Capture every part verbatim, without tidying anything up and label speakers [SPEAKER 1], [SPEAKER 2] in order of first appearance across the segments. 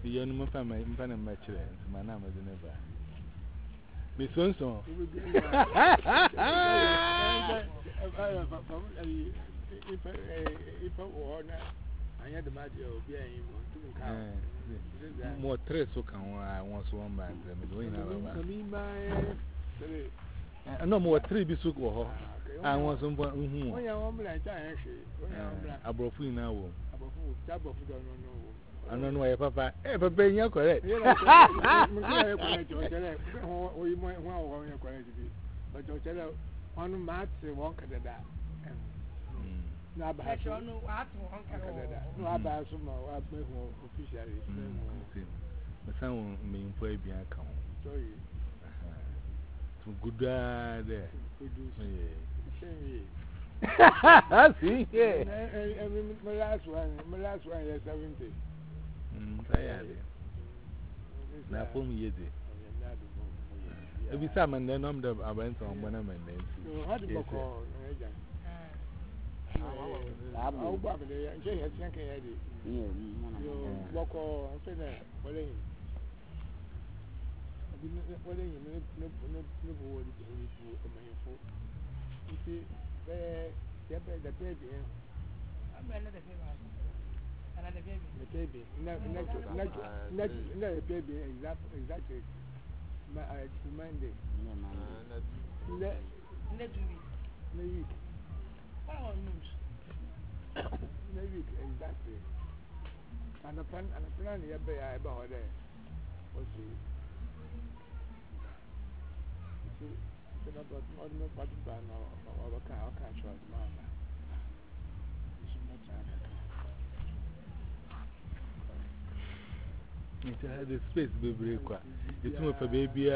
[SPEAKER 1] You know, my family, my family, my children, my name is never. Miss Sonson.
[SPEAKER 2] If I were I had the magic of being
[SPEAKER 1] more tres so can I once one man. No more three be so go. I want some one who I brought you now. I don't know why Papa ever been your correct. You know, but you're one match, one can do that. No, but I don't know what to no, I buy some more officially. The sound mean play behind come. To good there. See, yeah. My last one, my last one is seventy. Hm, tired. Na pom yede. Ebi sa man na nom da abent on bona man na nti. How the boko na eja. Ah, ah, ba be ya, nje he tian kan ya de. Yo, boko, on fait na, wole yin. Abi wole yin ne ne ne ne bo wo di bo o man fo. Nti eh ya be da baby. I'm not the baby. Another baby. The baby. No, no, no, no, no, the baby. Exactly, exactly. My, I Monday. No, man. No, no, week. No week. Oh, news. No week, exactly. And the plan, and the plan, yeah, be I about there. What's it? See, it's not about ordinary party ban or or can or can trust man. It had a space baby. It's more for baby.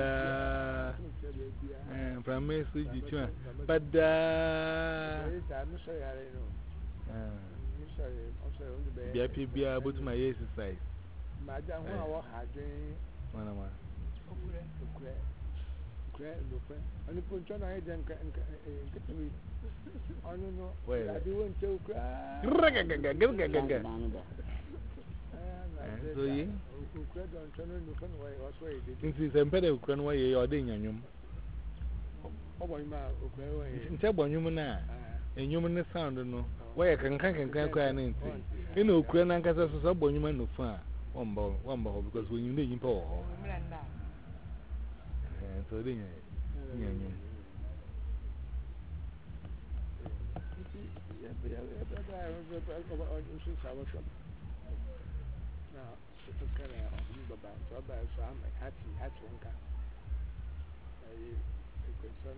[SPEAKER 1] And from me, so you try. But I'm sorry, I know. I'm sorry, I'm sorry. Be happy, be able to my exercise. Madam, who are having one of my and the punch on I didn't get me. I don't know. Well, I do want to cry. So, ye, who cried on turning the fun way or sway. This is a better crown way you're doing. Oh, my mouth, okay. Tell one human now, and human sound, no. Why I can can cry anything. You know, Cran Cassas is a bon human no far. One ball, one ball, because when you need Paul. So, then, now, it's kind of about so about so I'm like happy, happy one car. I concern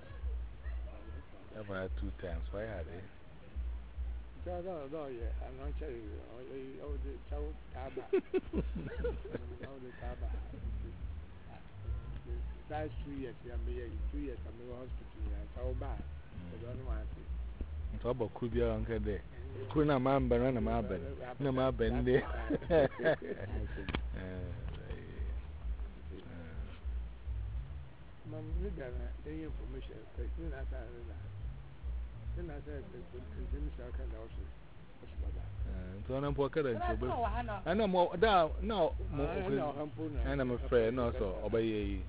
[SPEAKER 1] I've had two times. Why had it? No, no, no, yeah, I'm not telling you. Oh, the chow taba. Oh, the taba. Last two years, I'm here. Two years, I'm in the hospital. I'm so bad. I don't want to. It's about could be uncle there. Kuna mamba na mamba na mamba nde man nida na any information but you na ta na you na ta continue to kan da wasu wasu baba eh to nan po kada nche be ana mo da na mo ana mo friend no so obaye yi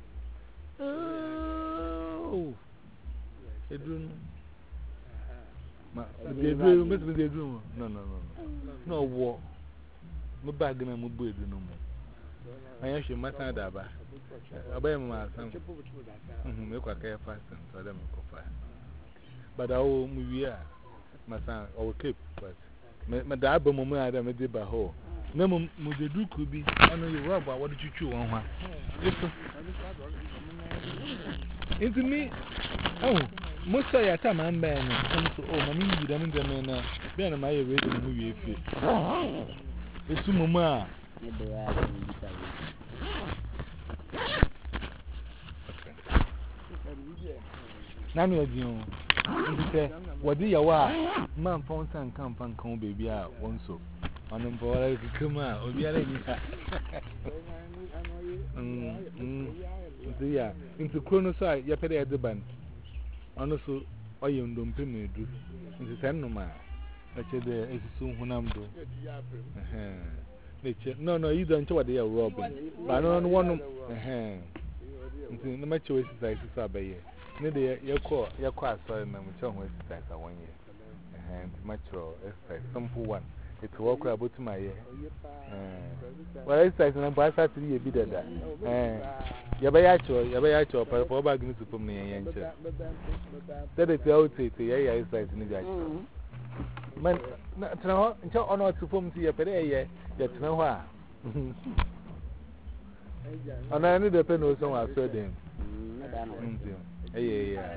[SPEAKER 1] oh edun ma de do me de do no no no no wo me bag na mo bo edu no mo anya hwe mata da ba abay ma san mhm me kwa ka fast so da me ko fa but awo mu wi a ma san o keep but me me da ba mo mu ada me de ba ho na mo mo de du ku bi ano ye wa ba wo de chuchu won ha eso into me oh most of your time I'm buying it. So, oh, my name is Damin Damena. Be on my way to the movie. It's Mama. Nami of you. What do you want? Man, found some come from come baby out one so. On them for I could come out. Oh, yeah, yeah. Into Chronoside, you pay at the band. Also, I am don't pay me do. It's a no man. I said, there is soon when I'm doing.
[SPEAKER 3] No, no, you don't know what they are robbing. But I don't want to. No matter what exercise is up here. Neither your core, your car, so I'm showing exercise I one year. And mature exercise, some for one. It's walk about to my ear. Well, exercise and I'm by Saturday, a bit of that. Yabayacho, Yabayacho, but for bagging to put me a yank. That is the outside, the air exercise in the guy. Man, no, on what to form to your pay, yet no why. And I need a pen or someone I said him. Yeah, yeah,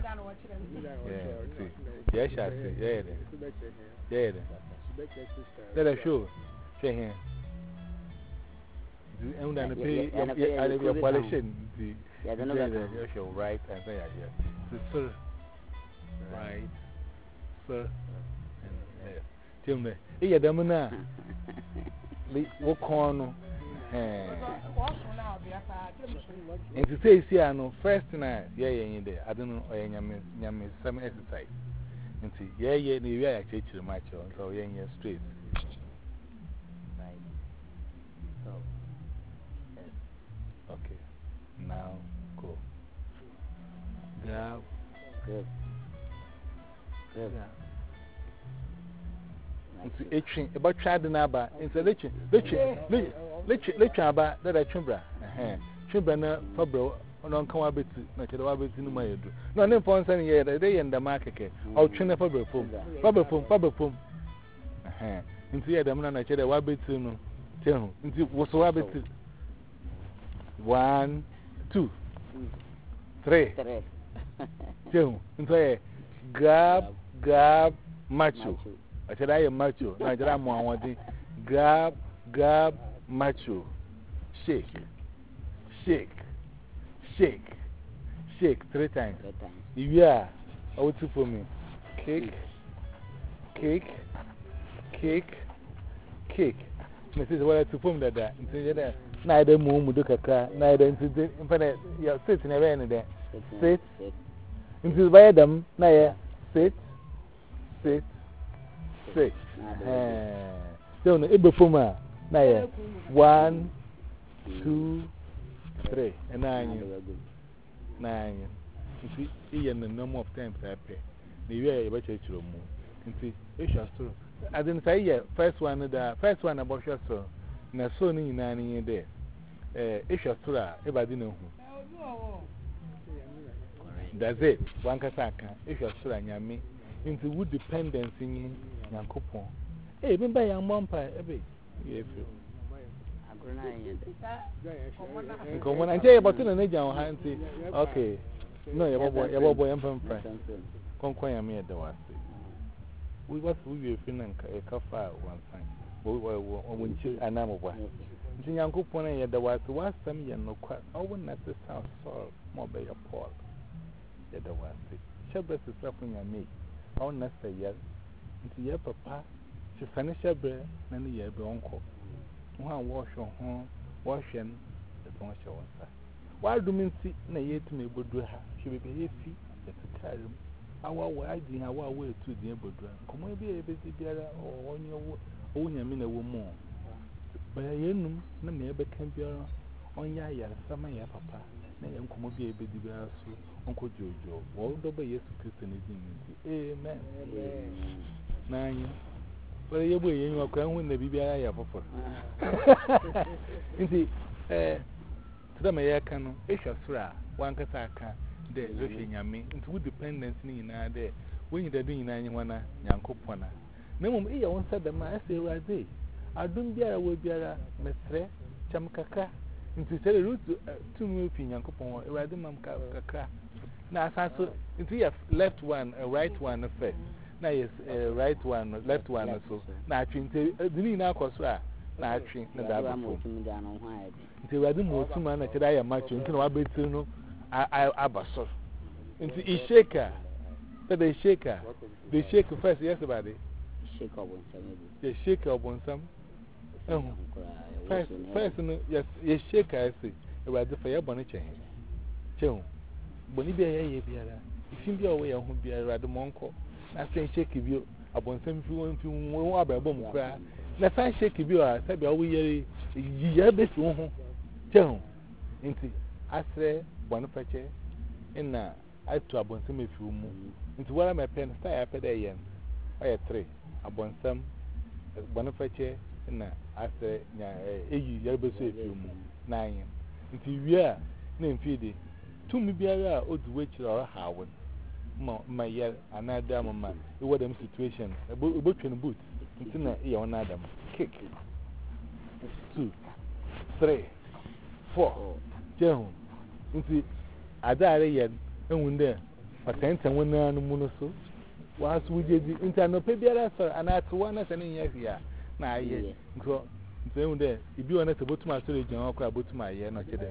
[SPEAKER 3] yes, I see, yeah, yeah. Let us show, say here. Do you know pay your coalition? Yeah, I don't know. Show right and say, yeah, sir, right, sir. Tim, eh, Damona. What corner? And to say, see, I know first night, yeah, yeah, there. I don't know, I am some exercise. And see, yeah, yeah, the way I teach the match on, so yeah, yeah, straight. Right. So, okay, now go. Grab. Good. Good. It's about trying the number. It's a lecture, lecture, lecture, lecture about that I chumbra. Chumbana, Fabro, on Kawabit, Nachawabit in my head. No, no, for one year, the day in the market. I'll train a Fabro pum, Fabro pum, Fabro pum. Into the Damana, I said a wabbit to tell into what's a wabbit. One, two, three, two, into a grab, grab, macho. I said, I am macho. I said, I'm one. Grab, grab, macho. Shake, shake, shake, shake three times. Yeah, I would do for me. Cake, cake, cake, cake. This is what I do for me. That neither moon would look at car, neither into infinite. You're sitting around there. Sit into the them. Now, sit, sit. Six. So, no, Ibo Puma. Now, one, two, three, and nine. Nine. You see, he and the number of times I pay. The way I bet you to move. You see, it's just true. I didn't say, yeah, first one, the first one about your son. Now, so many nine in there. It's just true. If I didn't know who. That's it. One Kasaka. It's just true. And me. Into wood dependence in Yankopon. Eh, remember your mom pie, Ebby. Yes, come on, I tell you about an age on hand. Okay, no, your boy, your boy, I'm from France. Conquire me at the one. We was we were feeling a coffee one time. We were when you and I'm one. The Yankopon at the was was some year no quite. I wouldn't let the sound solve more by your Paul. At the one. Shepherd is suffering at me. Oh, not say yes. Into your papa, she finished her bread, and the year be uncle. One wash your home, wash and the don't show us. Why do men see na yet me would do her? She will be happy at the time. Our wide in our way to the Ebodra. Come on, be a busy bearer or on your own, I mean a woman. But I am no neighbor can be on ya, summer, ya papa. Nay, Uncle be a busy bearer, Uncle Jojo. All the way, yes, Christianism. Amen. Nine. Well, you will in your crown when the B B I have offered. You see, eh, to the Mayakan, Isha one Kasaka, the Russian Yami, into wood dependence in our day, when you're doing anyone, Yankopona. No, me, I won't say the master right day. I don't be a will be a mestre, Chamkaka, into say the root to move in Yankopon, rather Mamka. Now, so if you have left one, a right one first. Now, yes, a right one, left one also. Now, I think the Nina Cosra. Now, I think the Dabbo. Until I don't know two men that I am much into our bedroom. I abasso. Into a shaker. But they shaker. They shake first, yes, about it. Shake up on some. They shake up on some. First, yes, yes, shaker, I say. About the fire bonnet chain. When you be a year, if you be away, I won't be a rather monko. I say, shake you upon some few and few more bomb cry. Let's say, shake you, I said, we ya be so ho chehu nti asre bonu peche ina atu abonsam efi mu nti wara me pen sta ya pe de yen oye three abonsam bonu peche ina asre nya eyi ya be so efi mu nine nti wia na mfidi tumi biara odu wechira or hawon ma ma yer another mama e what them situation ebo twin boot nti na e won adam kick two three four jehu nti adare yen ehunde patenta wona no mu no so wasu wujedi nti anope biara so anatu wana sene nyafia na aye nko nti ehunde ibi wona se botuma so region akwa botuma aye no chede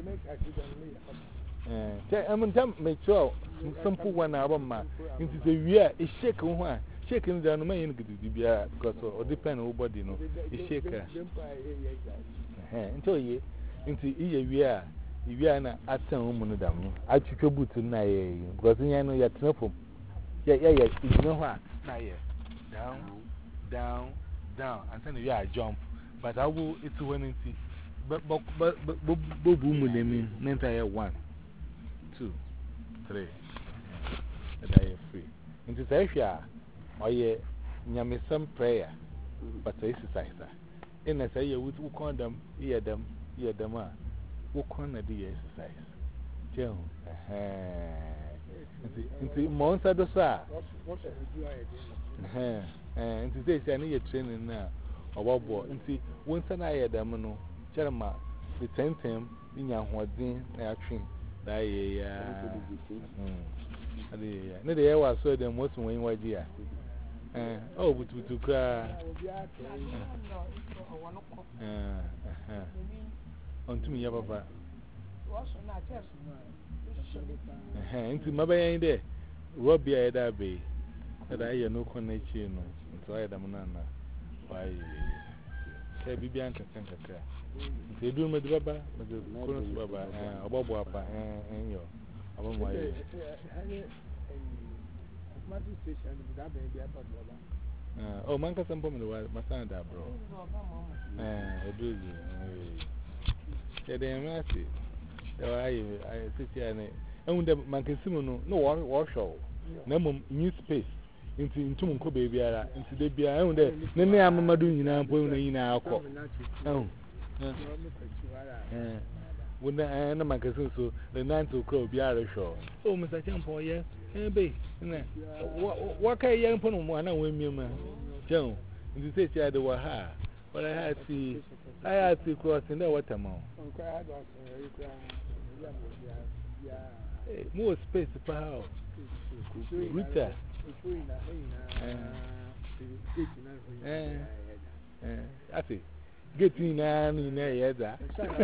[SPEAKER 3] eh te am tam make sure simple one album ma nti se wia e shake ho a shake no da no ma yin gidi bia because o depend on body no e shake eh nti oye nti iye wia wia na atan mu no dam no atwitwe boot na ye because nya no ya tenafom ya ya ya igino ho a na ye down down down and then you are jump but I will it's when nti but but but bobu mu dem nta ye one two three and I am free nti say hwa oye nyamesam prayer but exercise in na say you will condom hear them hear them a wo konna the exercise jehu eh nti nti monsa do sa eh eh nti say say na ye training na obobo nti wonsa na ye dem no cherema the ten tem nya hoden na ya twin da ye ya mm ade ya ne de ye wa so dem most when waji ya eh oh butu butu ka eh eh ontumi ya baba eh nti mabayan de robia ya da be da ya no connection no nti ya da munana why ke bibia nka nka ka nti edu me de baba me de kono so baba eh obobo apa eh enyo abomo aye
[SPEAKER 1] Matter station da be bia pa baba
[SPEAKER 3] eh oh man ka sampo me wa masana da bro eh edu ji eh de mati da aye aye sisi ane ehunde man ka simu no no wo wo show na mum new space nti ntum nko be biara nti de bia ehunde ne ne amamadu nyina mpo na nyina akọ eh eh wona na man ka simu so the nine to crow biara show oh Mister Champo ye eh be na wa kai yan pono mu ana we miema jen nti se tia de wa ha wala ha ti aya ti cross in the water mo eh more space pa how Rita eh eh ati get in na ni na yeda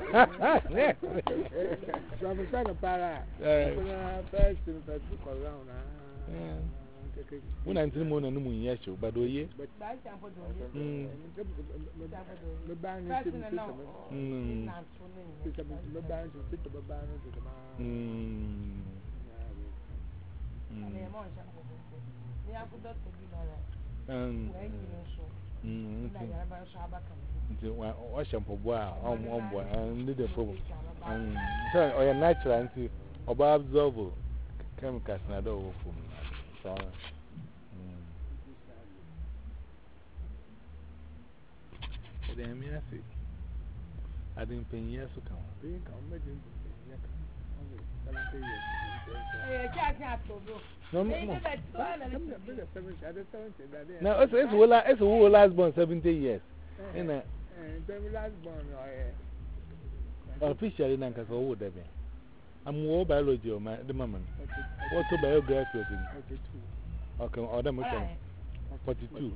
[SPEAKER 1] so I'm trying to para eh first in Facebook around
[SPEAKER 3] eh una ntini mo na numu nya show but oye
[SPEAKER 1] but ba champo do ye me ban ni ti ti
[SPEAKER 3] mm
[SPEAKER 1] na so ni me ban ti ti ba ban ni ti ma
[SPEAKER 3] mm
[SPEAKER 1] mm mo champo ni akudo to bi na
[SPEAKER 3] um mm
[SPEAKER 1] na ya ba so abaka
[SPEAKER 3] nti wa shampoo bo a om bo and the problem um so oya natural nti oba absorb chemicals na do wo fum so mm ede mi asi adin penya so kan
[SPEAKER 1] be kan me din penya kan seventy years eh cha cha to do
[SPEAKER 3] no no
[SPEAKER 1] no
[SPEAKER 3] no it's it's will it's will last born seventy years in a
[SPEAKER 1] the last born
[SPEAKER 3] officially nanka so wo da be am wo biology o ma the mama what biography of him okay or them forty-two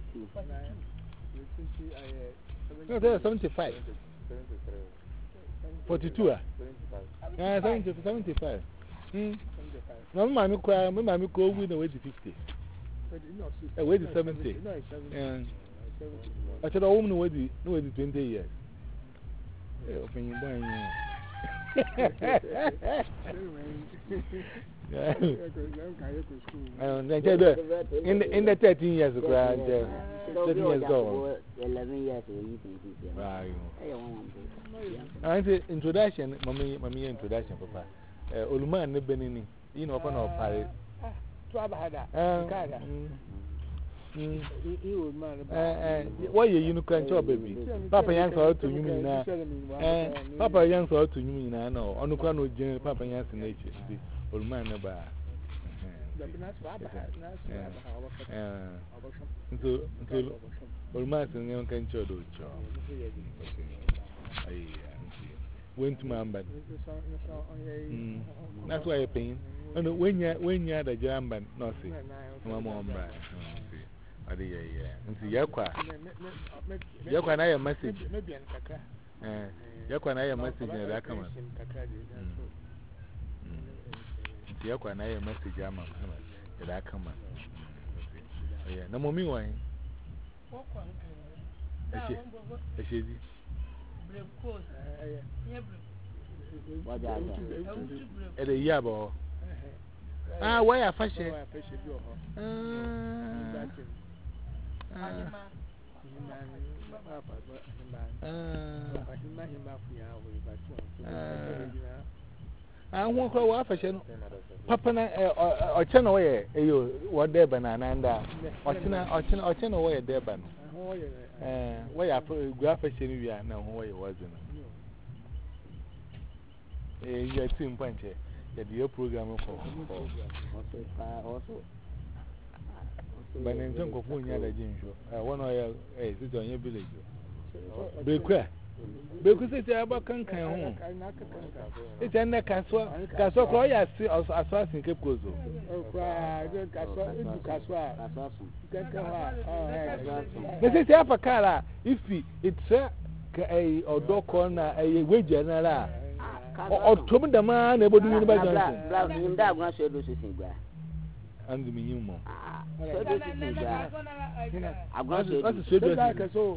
[SPEAKER 3] no that's seventy-five forty-two ah yeah seventy seventy-five hmm no mama kwa mama mi ko wi na we fifty eh we seventy eh I said, oh, no, wait, no, twenty years. Eh, open your mind. in the in the thirteen years ago, thirteen years ago,
[SPEAKER 4] eleven years ago,
[SPEAKER 3] right. I say introduction, mommy, mommy introduction, papa. Oluma and the Benini, you know, upon our party. Why you unicorn job, baby? Papa Yang saw to you now. Papa Yang saw to you now. On the corner of Jane, Papa Yang nature. Oluma never. So, Oluma and Yang can show the went to my bed. That's why I pain. And when you when you had a jam band, no, see, Mamma, I did, yeah, and see Yakwa. Yakwa, I a message. Yakwa, I a message in that come. Yakwa, I a message, I'm a that come. Yeah, no more me wine.
[SPEAKER 4] What are you?
[SPEAKER 3] At a yabo. Ah, why a fashion? I won't go off fashion. Papa or ten away, you what there banana and or ten or ten away there ban. Why I put graphic in you now, where it wasn't. You are two point here. The program for
[SPEAKER 4] also.
[SPEAKER 3] But in some of one year, one oil is on your village. Break. Because it's about Kanka home. It's in the Caswa, Caswa, I see us as far as in Cape Cozo. This is half a color. If it's a or dog corner, a wage general. Or Tom the man able to do the and the minimum. I'm going to say that. So,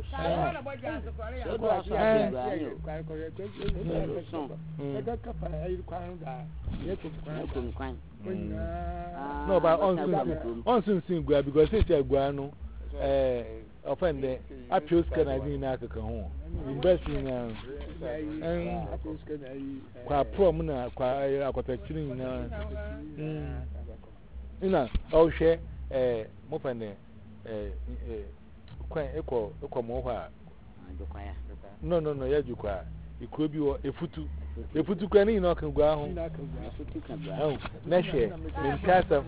[SPEAKER 3] no, but on soon because it's a guano. Offend I choose Canadian Akaka investing and quite prominent, quite a protection. You know, oh, share a Mopane, quite equal, equal more. No, no, no, you cry. It could be a futu. A futu can you not go home? Oh, Neshe, in Casa.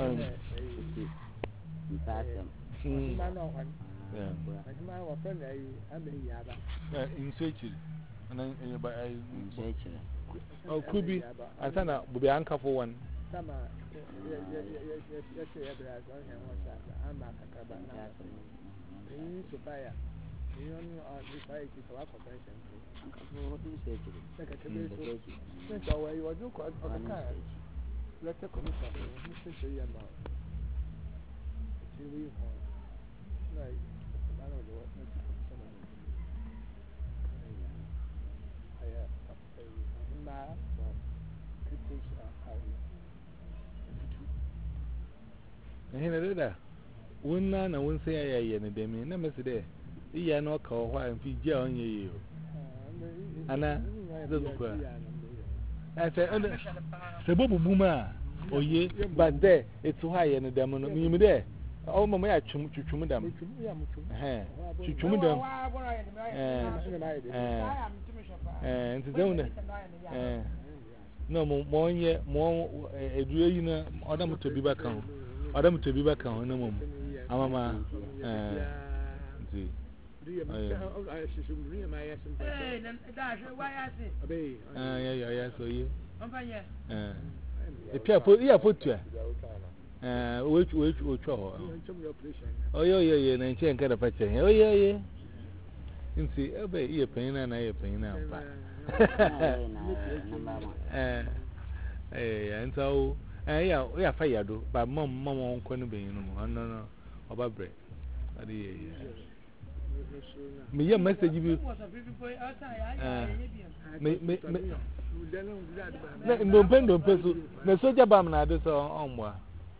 [SPEAKER 3] In search and I oh, could be I send out be anchor for one. Here, one man, I won't say I am a demi, never say, you are not called why and feed on you. Anna, I said, Sabu Buma, oh, ye, but there, it's high and a demon, you there. Oh, my, I chum to chum them. To chum them. And to don't. No more, yet more a dream, Adam to be back home. Adam to be back on no more. Amama, see. Ah, yeah, yeah, so you. If you put you put to uh, which, which, which, oh, yeah, yeah, yeah, nineteen kind of patch. Oh, yeah, yeah. You see, obey your pain and I pain now. Eh, and so. Eh, yeah, we are fired, but mom, mom won't come be no more. No, no, about bread. Me, your message you me, me, No pen don't peso. No soldier bam na do so on wa.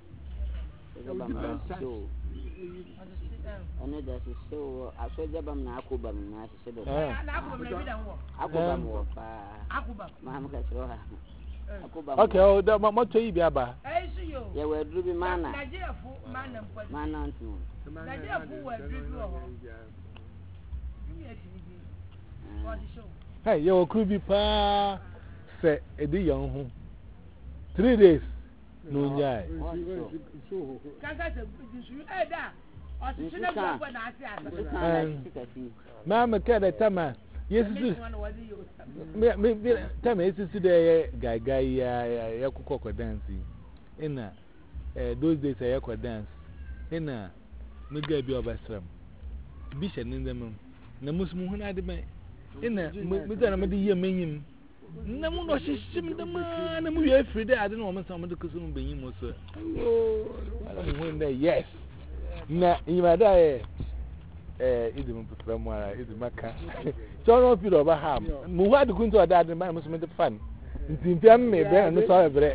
[SPEAKER 4] Ano da se so asoja bam na akobam na se do. Na akobam na bi da wo. Akobam wo pa. Akobam. Ma ma ka tro ha. Akobam.
[SPEAKER 3] Okay, oh da ma to yi bi aba.
[SPEAKER 4] Eh su yo. Ye we dru bi mana.
[SPEAKER 1] Nigeria fu mana mpa.
[SPEAKER 4] Mana ntu.
[SPEAKER 1] Nigeria fu we dru dru ho.
[SPEAKER 3] Hey, you could be pa say a day young home. Three days. No, yeah. Mamma, can I tell me? Yes, maybe tell me, it's today, guy, guy, Yakoko dancing. In those days, I echo dance. In a Mugabe of a strum. Bishop in the moon. Na musmu huna de me ina mutana me de ye menyim na mu no hyehyem de ma na mu ye free de ade na o me sam de kusu mu benyim mo so ala mu hunda yes na imada e eh idi mu putra mu ara idi maka so no fi do ba ham mu hu ade kunto da ade ma musu me de fan ntinti am me be no so ebre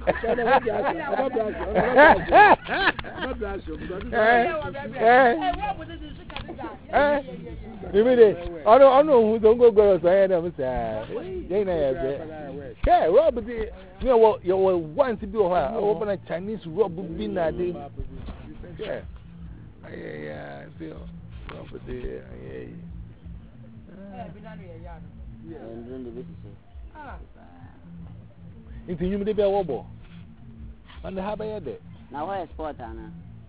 [SPEAKER 3] eh Nimide, ono ono hu don go go so here na me say. Ye na ye be. Hey, Rob the you know you want to be ho a open a Chinese Rob bi na de. Yeah. Yeah, yeah, feel Rob the yeah. Eh, bi na ye ya no. Yeah, ndon de be say. Ah. Inti you me de be wo bo. And ha ba ye de.
[SPEAKER 4] Na why sport ana?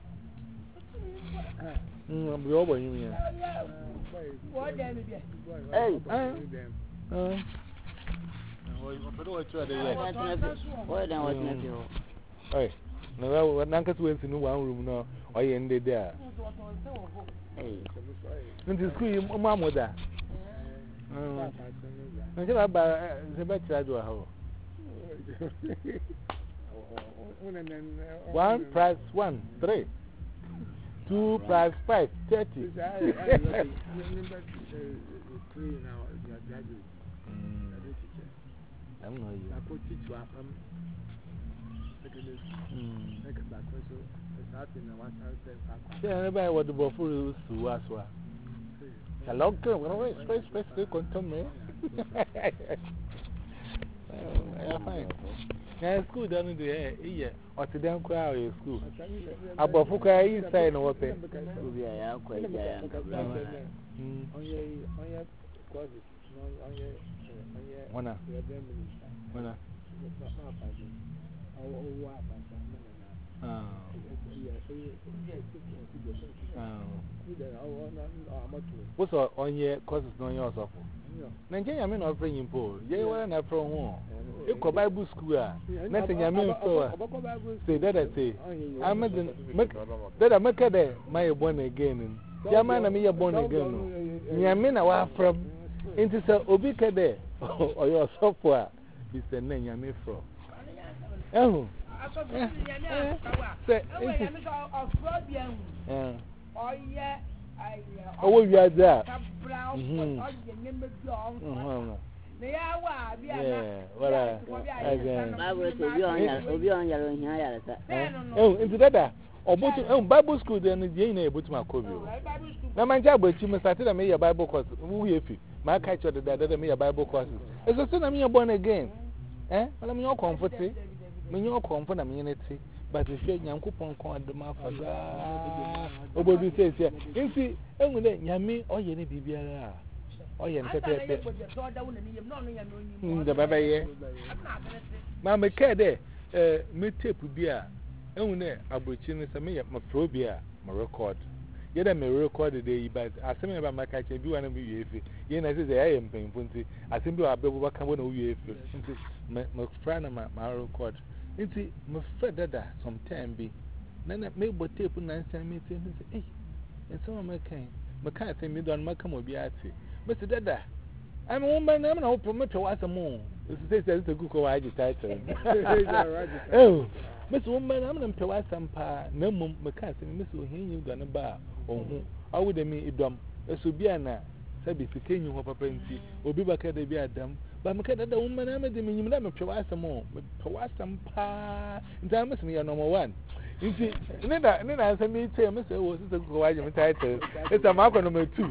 [SPEAKER 3] Mm, we all you mean.
[SPEAKER 1] What damn it?
[SPEAKER 4] Hey,
[SPEAKER 3] uh, uh, what do I try to do?
[SPEAKER 4] What then what's next?
[SPEAKER 3] Hey, no, what Nankas went in one room now, or you ended there.
[SPEAKER 4] Hey,
[SPEAKER 3] into school, Mamma, that. I'm going to buy the better. I do a hoe. One price one, three. Two plus five, thirty.
[SPEAKER 2] I
[SPEAKER 3] don't know you.
[SPEAKER 2] I put it to um, secondary school. Second back, so it's happening. I want to say,
[SPEAKER 3] yeah, everybody what the buffalo to was what. Hello, girl. We're always space, space, they contain me. Yeah, fine. Yeah, school down in the air. Yeah, or to them cry in school. Above Fuka, you say no open.
[SPEAKER 4] We are quite young.
[SPEAKER 2] On your closet, on your
[SPEAKER 3] one. One. What's on your causes? No, yours of Nigeria, I mean, not bringing poor. You were not from home. You go Bible school. Nothing I mean, say that I say. I'm that I make a my born again. Yaman, I mean, you're born again. Yamin, I was from into the Obika there or your software. It's the name Yamin from. Oh, say, oh, yeah. Oh, we are there. Yeah, what oh, into that. Or Bible school, then the Jane able to my copy. Now, my job, but you must start to make a Bible course. Who if you? My catcher that I made a Bible course. As a son, I'm your born again. Eh? Well, I'm your comforting. When you're comfort, I'm unity. But if you're young coupon, call the mouth of God. Obody says, yeah. You see, only then, Yami, or you need to be a. Oh, yeah, the baby. Mamma, care there. Me tape beer. Only a butching is a me, my phobia, my record. Yet I may record the day, but I say about my catcher, do want to be if you know, I am painful. I think you are better what come on you if my friend of my record. Inti my friend that some time be. Nana make but tape and answer me say, hey, and some of my kind. My cat say me don't make come be at it. Mister Dada, I'm a woman, I'm not promote to watch a moon. This is a good I title. Oh, Miss Woman, I'm going to watch some pa, no mum, my cat and Miss O'Hane gonna bar. Oh, I would mean it dumb. A Subiana, Sabi, to can you have a plenty, or be back at the beer dumb, but me kada da woman am de me nyim da me pwe wasam o me pwe wasam pa nta me se me number one nti ne da ne na ansem me tell me say wo sister go waje me title it's a mark number two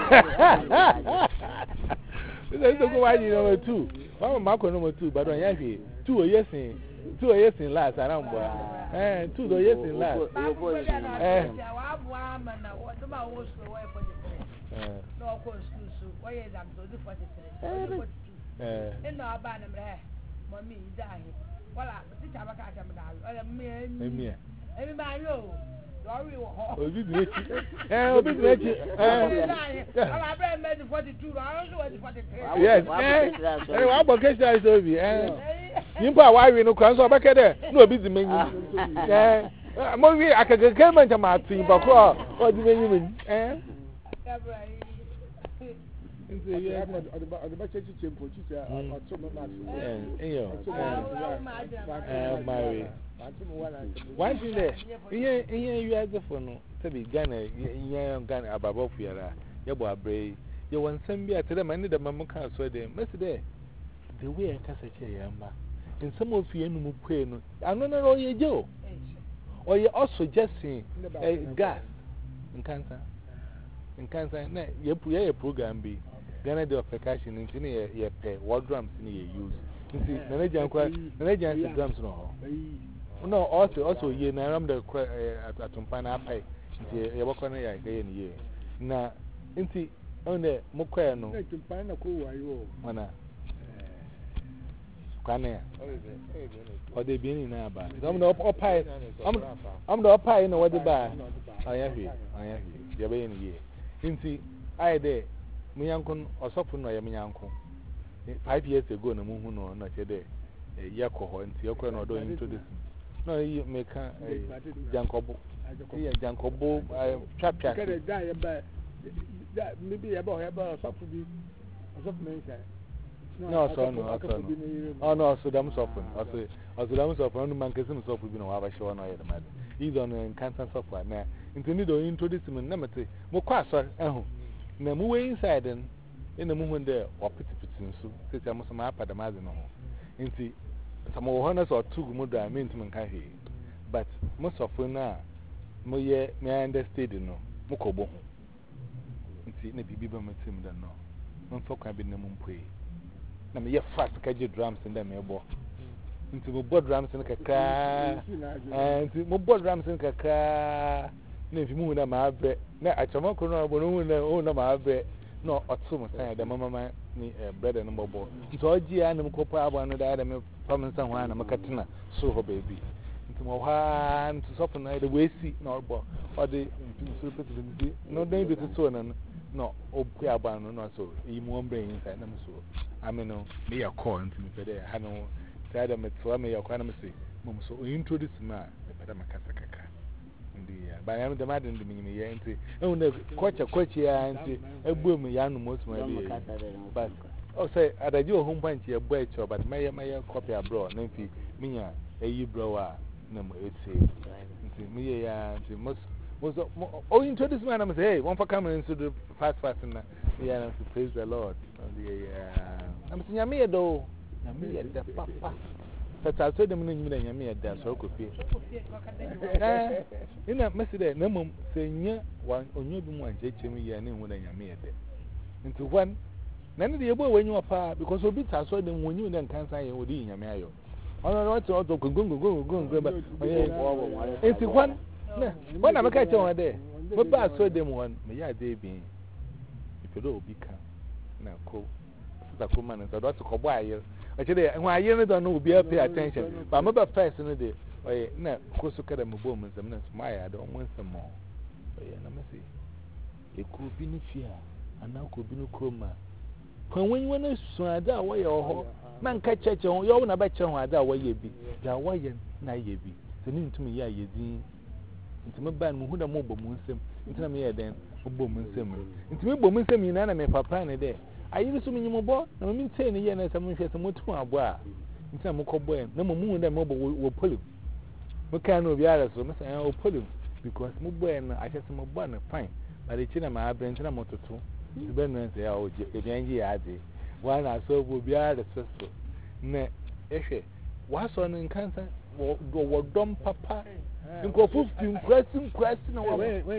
[SPEAKER 3] sister go waje number two mama mark number two but on ya hwe two o yes in two o yes in last around boy eh two do yes in last eh wa bua ma na wo do ma wo so wo for the eh no ko school so wo ye dam so the forty-three eh eh no aba na mre mommy die wala teacher ba ka ta me da wala me me emi ma yo worry wo ho obi bi echi eh obi bi echi eh ala bra me the forty-two I also was forty-three yes eh wa bo kesha is obi eh nimpa wa wi no kwan so obeke de na obi di menyi eh mo wi akagege man jama tin bako o di menyi men eh nse ye odeba chechi chempo chiche atso mo na so eh yo eh mari one thing there ihe ihe you as for no to be Ghana ihe Ghana ababa fuara ye bo abre ye won sam bi atede man de mam kan so de mesi de the way ka sa che ya ma in some of you enu pue no ano na ro ye je o o ye also just gas in cancer in cancer na ye pu ye program bi Ghana de percussion nti ne ye pe what drums ni ye use nti na na jan kwa na na jan drums no ho no also also ye na ram the atumpa na apai nti ye bokọ na ya ga ye ni ye na nti on the mokọ no atumpa na ko wayo mana kwane o de bi ni na ba am the opai am am the opai na what the ba ayahi ayahi ye be ni ye nti ai de munyankun osofu no ye munyankun five years ago na mu hu no na che de ye koho nti ye ko na do into this no you make jankobo yeah jankobo trap trap maybe ya ba ya ba osofu bi osofu me say no so no so no oh no so dem sofu also also dem sofu no man kesim sofu bi no wa ba show no ye de mad is on in cancer software na into need to introduce me na mate mo kwa so ehun na mu we inside den ina mu hunde opitipiti nso sese mo so ma apada mazi no ho nti some honors or two good I mean to Mankahi, but most of them are Moye, may I understand no Mokobo. It's in a baby by my team, don't know. No folk have been the moon pray. Now, me fast catch drums in the mailbox. Into my board drums in a car, and my board drums in a car. If you move them, I've bet. Now, I come up on a own, my bet. No, at some time, the mamma bread and bubble. It's all G and Copa, one of the other from someone, a Macatina, so her baby. Into my hand to soften the way seat, nor or the no name to so and no, oh, Piaban, no, so you won't bring inside them. So I mean, no, me a corn to me, but I know that I'm a Swami or Quanamasi. So introduce man, but I'm a Casacaka. But I am the man in the meaning, oh, no, quite a quite and a boom, young most my but oh, say, I do a home punch, a boy, but my copy abroad, Nancy, Mina, a ye brower, no more, it's me, and most most oh, into this man, I'm say, hey, one for coming into the fast fast and yeah, to praise the Lord. I'm saying, me a do, me at the papa. But I told them in the Yami at that so could be. In a message, no mum saying, one or you be one, J. Chimney and when I am here. Into one, none of the above when you are far, because of it, I saw them when you then can't say you would in your mayo. I don't know what to auto go go go go go go. Into one, when I'm a catch on a day, but I saw them one, may I day being. If you don't become now, cool. The woman and the daughter of wire. Actually, when I hear it, I know be pay attention. But I'm about first in the day. Oh, no, course, look at them women, and that's my I don't want some more. Oh, yeah, let me see. It could be no fear, and now could be no chroma. When you want to swim that way, or man catch it on your own about your that way, ye be. There why na ye be. The name to me, ya ye ding. Into my band, who the mobile moon sim. Into me, then, a woman sim. Into me, woman sim, you know, I'm a papa in a day. I used to mean you more, no mean saying a year and some face and more to our bar. In some more boy, no more moon than mobile will pull him. What kind of yard so Mister I will pull him because more boy and I just more born fine. But the chin of my brain and a motor too. The Ben say, oh, if you ain't one I saw will be out of sister. Ne, Eshe, what's on in cancer? Go dumb papa. And go fifteen question, question. No,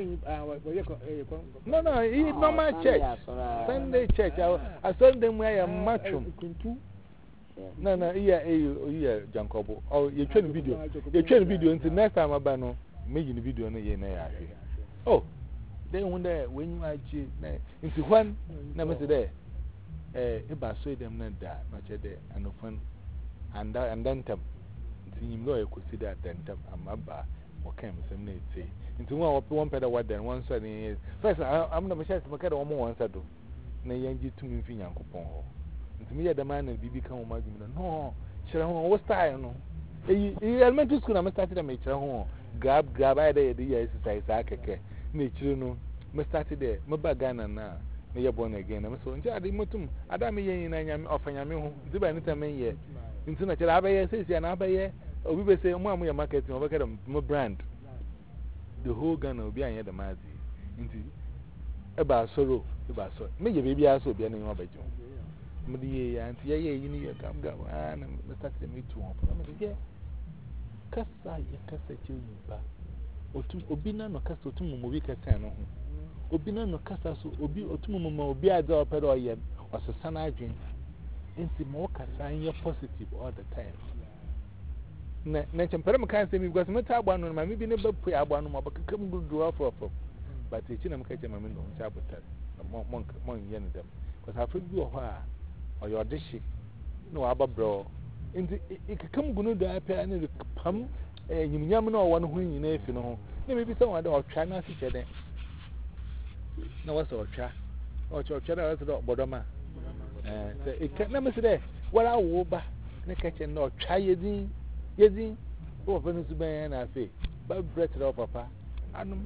[SPEAKER 3] no, it's not my church. Sunday church. I saw them where I'm matching. No, no, yeah, yeah, Jankobo. Oh, you're trying video. You're trying video until next time. I'm banning making the video on the year. Oh, then one day when you are into one, never today. Eh, if I saw them not that much a day, and often and and then them. You know, you could see that then I'm about or came some need say. Into one one pedal what then one side is. First, I'm not sure to make it one more once I do. Nayanji to me, Yanko. To me, the man and B B come home. No, shall I what style? No, elementary school. I'm started to make home. Grab, grab, I did the exercise. I can nature no. I started there. My bagana now. May you born again. I'm so enjoyed the mutum. I don't mean I am offering a meal. Do by any time yet. Into natural Abaye says, and Abaye, or we will say, Mamma, your market, and overcome my brand. The whole gun will be on the Mazi. Into about sorrow, about so. May your baby also be an over you. Muddy, and yeah, you need a come go, and start to meet two. Yeah, Cassa, you cassa you back. Or two Obina no Cassa to Movie Cassano. Obina no Cassa, Obi or two Momo, be a dog pedal yet, or Susana drink. Into more cassign you're positive all the time. Nathan Perma can't say because my tab one on my maybe never pray I want more, but come good draw for. But it's in a catch my window, sabotage. Monk, monk, yen them. Because I feel you are or your dishy. No, Abba bro. Into it can come good to appear and pum, and you know one who you know if you know. Maybe someone or try not to say that. No, what's all chat? Or your cheddar as a bodoma. It can't never say, well, I will buy the kitchen or try ye, ye, or Venezuela and I say, but bread of papa. I know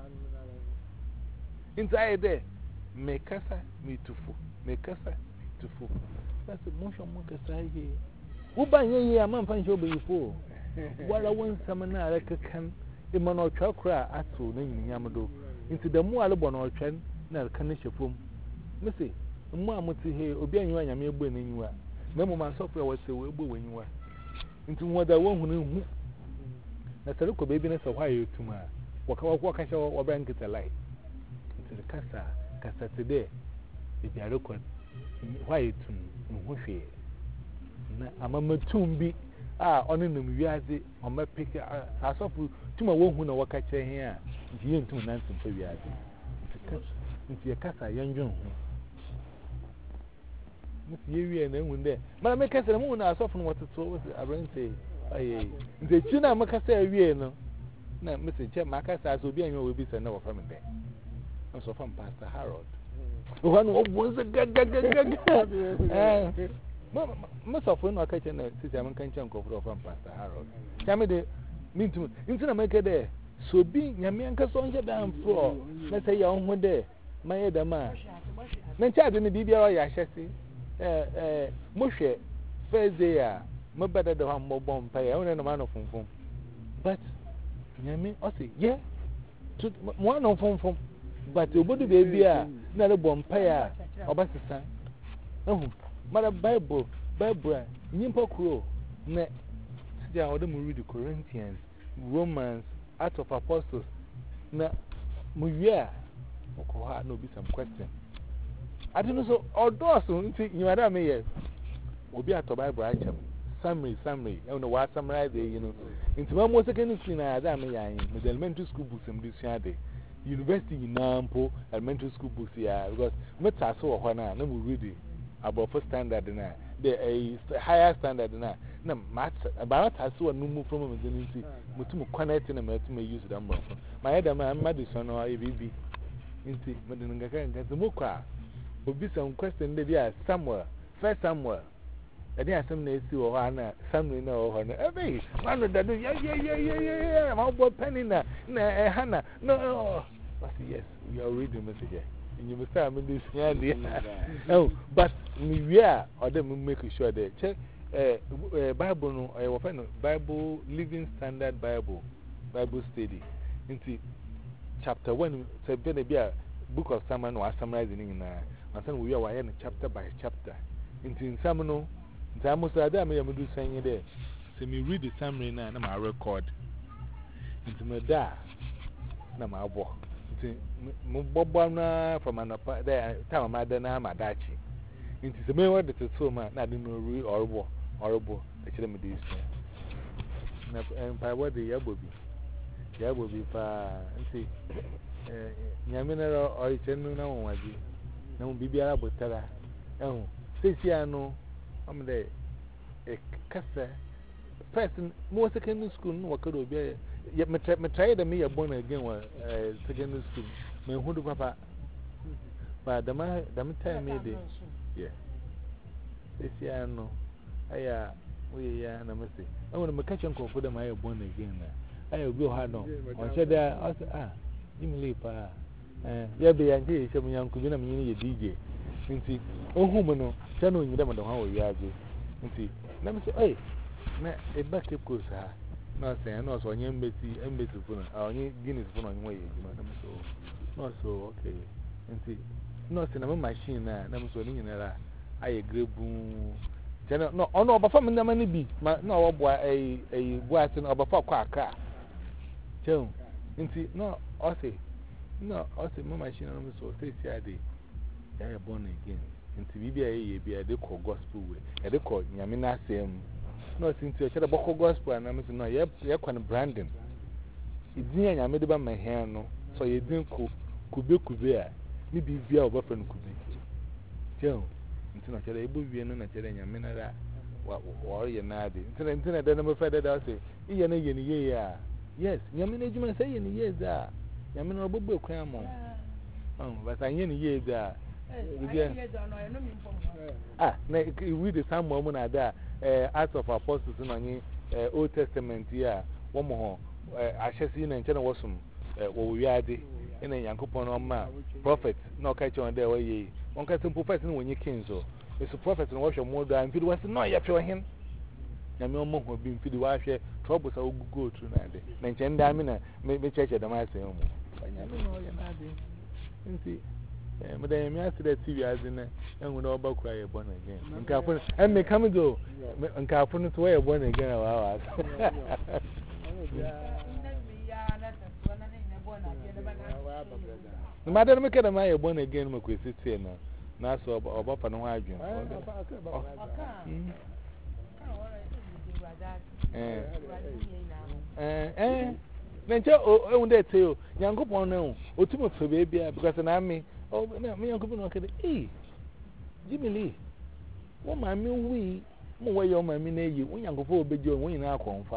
[SPEAKER 3] inside there, make us me to fool, make us to fool. That's the motion monkey side here. Who by ye, a man finds your before. What I want some another can, the mono chakra at so name Yamado into the more albon or trend, now can you foam. Missy. Mamma to hear Obian and me when you are. Mamma, my software was so well when you are. Into what I want who. That's a look of babiness of why you to my walk out, walk and show or bank it a light. Into the Casa, Casa today. If you are looking, why you to who fear. I'm a tombi. Ah, on in the Muyazi, on my picture. I saw to my woman who walk at here. You ain't too nice for Muyazi. Into your Casa, young John. You and then when there, but I make us a moon. I soften what it's always a rain say. The China Macassa, you know. Now, Mister Chem Macassa will be and you will be sent over from there. I'm so from Pastor Harold. One was a gag, gag, gag, gag. Most of when I catch a sister, I can't jump over from Pastor Harold. Tell me the mean to into the maker there. So being Yamianka on your damn floor, let's say your own one day, my other man. Then child in the B B R, I shall see. Eh, eh, Moshe, first day, my better than one more bomb pay, only a man of phone. But, you mean, I say, yeah, one of phone, but the body baby, not a bomb payer, or better son. Oh, Mother Bible, Bible, Nimpo Crow, net, there are them read the Corinthians, Romans, Acts of Apostles, na Muya, or no be some question. I don't know, so although you are me, yes, will be at the Bible item. Summary, summary, I don't know what summarize, you know. Into one more second screen, I am with elementary school books and this year, university in Nampo, elementary school books here, because what I saw one, I never read it about first standard, and the higher standard, and no matter about I saw a new move from the Mutumu connecting them to me use them. My other man, Madison or A B B, into Madinanga and the Muka. Will be some question that they somewhere, first somewhere. And then some they see or Anna, some know or Hey, one that do, yeah, yeah, yeah, yeah, yeah, I'm all about penny now, Hannah. No, but yes, we are reading message. And you must have this idea. Oh, but we are, or them make sure that check Bible, no, I will find Bible, Living Standard Bible, Bible Study. Into chapter one, seven, be a book of someone who are summarizing in. And then we are in chapter by chapter. in some no, Tamus Adam, I am do saying there. So me read the summary now, and I record. Into my da, na my boy. Mubobana from an apart there, Tama Madana Madachi. Into the main word that is so much, not in no horrible, horrible, actually, me this. And by what the Yabobi. Yabobi, pa, and see, Yamina or it's a no one, no Bibia Botella. Oh, Siciano, I'm there. A cassa person, more secondary school, no, what could be. Yet, me try to me a born again, secondary school. Me who do papa, but the man, the time made it. Yeah, this year, no, I we are no mistake. I want to catch uncle for them. I am born again. I will go hard on. I said, ah, you leap, ah, yeah, be angry. Some young could be a mini D J. And see, oh, woman, channel you don't know how we are. And see, let me say, hey, a bucket goes, ah. No, say, I know so any embassy, embassy phone, or any Guinness phone on your way. So, no, so okay. And see, no, say, I'm a machine now. I'm so in there. I agree, boom. No, oh no, but from the money be, no, a a watching of a fuck car. Joe, and see, no, I say, no, I say, my machine, I'm so say, I did. I am born again. And to be a be a deco gospel way, a deco, Yamina same. No, since you said about gospel, and I'm saying, no, you're kind of branding. It's near I made about my hair, no, so you didn't could be could be maybe be our weapon could be. Joe, until I said, able to be an Nigerian Yamina, what warrior Nadi. Until I don't know if I did, I'll say, Ian, yeah, yes, Yamina, you must say in years there. Yamina, Bobo Cramo. Oh, but I in years there. Ah, we the same moment at that. Acts of Apostles in the Old Testament, yeah, one more. I shall see in China was some what we are in a young coupon on my prophet, no catch on their way. One can simple person when you came so. It's a prophet and wash your mother and feed was not yet for him. Yamil Monk will be feed wash troubles I will go through that day. Mention Damina, maybe church at the Master. You see. But I am yesterday T V as in and when all about cry born again. And may come go and careful to wear born again. No matter make it a my born again, Macquis is here now. Now, so about an wagon. Eh, eh, then tell that tale, young couple no, or two of baby because an army. Oh, no, me uncle no can eh. Jimmy Lee. What my mean we more your mammy near you when you go for a big job when you are confa.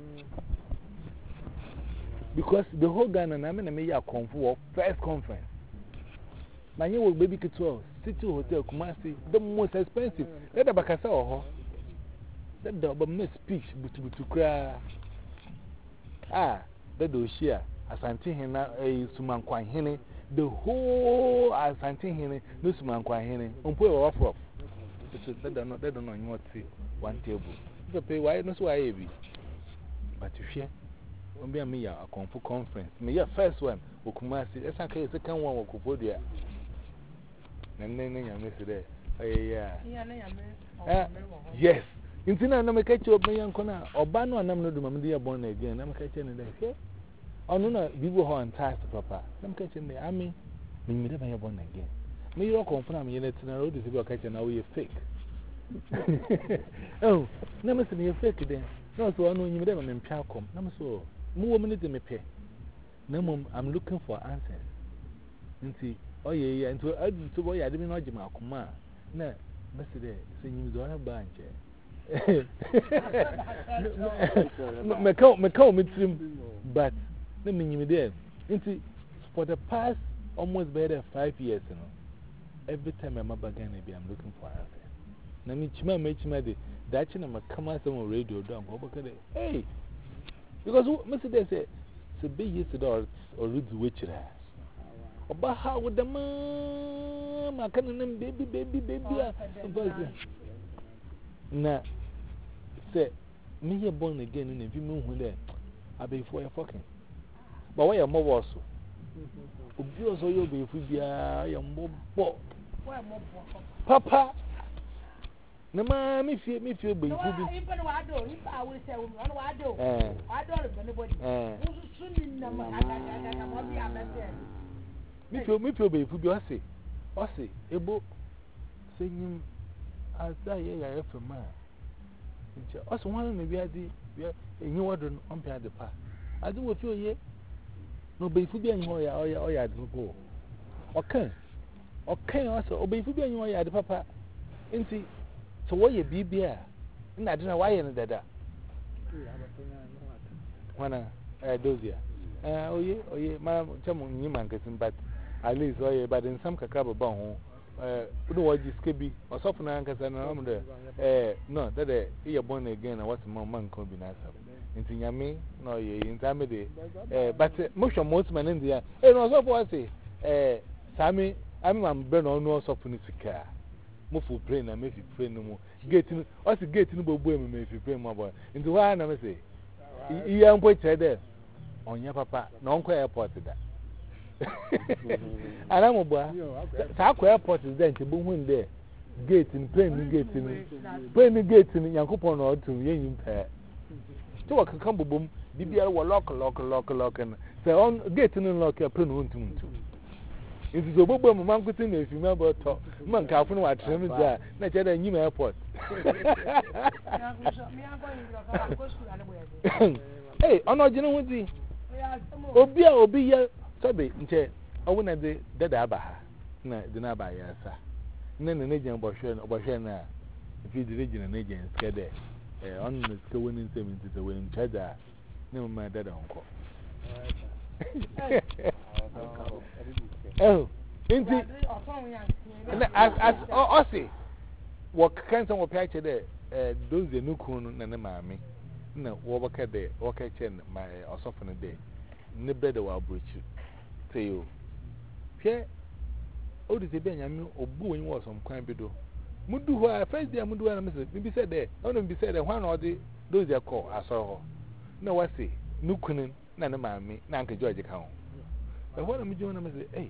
[SPEAKER 3] Because the whole Ghana and I mean, I may have come for first conference. My new baby could twelve, City Hotel, Kumasi, the most expensive. Let the Bacasa or that double miss speech, but to cry. Ah, that do share. As I'm thinking now, a Suman Quine Henny. The whole Asante Henry, no man quite Henry, on poor off of. They don't know, they don't know what to one table. The pay why not so I be. But if you won't be a me a conference, me a first one, will come and see, that's okay, second one will go there. And then I miss it there. Yeah, yes. In Tina, no, catch you up my young corner, or Bano, and I'm not doing my born again. I'm catching it. Oh, no, no, people who are entitled, Papa. I'm catching the army. Me, me, never born again. Me, you confirm me that in a road is about catching now. You're fake. Oh, never say you're fake then. No, so I know you never mean Palcom. No, so more minute me pay. No, mom, I'm looking for answers. And see, oh, yeah, yeah, and to add to boy, I didn't know Jim Alcoma. No, but today, saying you don't have bunch. Me call me trim, but. Let me give there. For the past almost better five years, you know, every time I'm up again, I'm looking for answers. Now, me chima me chima de. That's why I'm coming on radio. Don't go back there. Hey, because Mister They say, "So be yesterday or or read the witcher." About how with the mom, I can't name baby, baby, baby. Now, say me here born again, and if you move there, I'll be for your fucking. But why am I also? Obvious, you'll be if we be a young mob. Papa, na ma me fie me fie be ifu bi
[SPEAKER 1] ipa no wado ipa awu se wo no wado
[SPEAKER 3] eh
[SPEAKER 1] wado le bene body
[SPEAKER 3] eh
[SPEAKER 1] usu ni na ma aga aga mo bi amese
[SPEAKER 3] me fie me fie be ifu bi o se o se ebo senyim ada ye ya efema nche o se wan na bi ade enyi wado no on pia de pa ade wo fie oye no be ifu bi enyi ho ya o ya o ya de ko okay okay o se o be ifu bi enyi ho ya de papa nti so what you be beer? I don't know why you're that. When I do here. Oh, yeah, oh, yeah, my chairman, you man getting but at least, oh, yeah, but in some cacao bone, uh, who was this skibby or soften anchors and I'm there. Eh, no, that you're born again, and what's more man could be nice. Into Yami, no, ye, in Tammy, eh, but motion most men in the air. Eh, no, so for say, eh, Sammy, I'm burn on no softening car. Move for plane and make it play no more. Getting us a getting no boy, make you play my boy. Into why I never say, you am quite there on your papa, no uncle airport that. And I'm a boy. South airport is then to boom there. Gating, plane, gating, plane, gating, young coupon or two, young pair. To a cucumber boom, B B L were lock, lock, lock, lock, and so on getting and lock your pen on to. It is a bobo man could if you remember talk. Man can't find what Trim is there. Not at a new airport. Hey, I'm not general with thee. Obia, Obia, Sabi, Nche, I wouldn't have the dead Abaha. No, the Naba, yes, sir. Then an agent was Boshana. If you did an agent, scared there. On the school winning seventy to win Cheddar. No, my dead uncle. Oh, indeed. As as Ossie, what kinds of patch there? Those the new coon and the mammy. No, walk a day, walk a chain, my or soften a day. No better will breach you. Say you. Here, oh, the Benjamin or booing was some crime bedo. Mudu, who I first day, Mudu and Missus Maybe said there, only be said that one or the those are called. I saw her. No, I say, no cooning, none of mammy, Nanka George account. But what I'm doing, I'm saying, hey,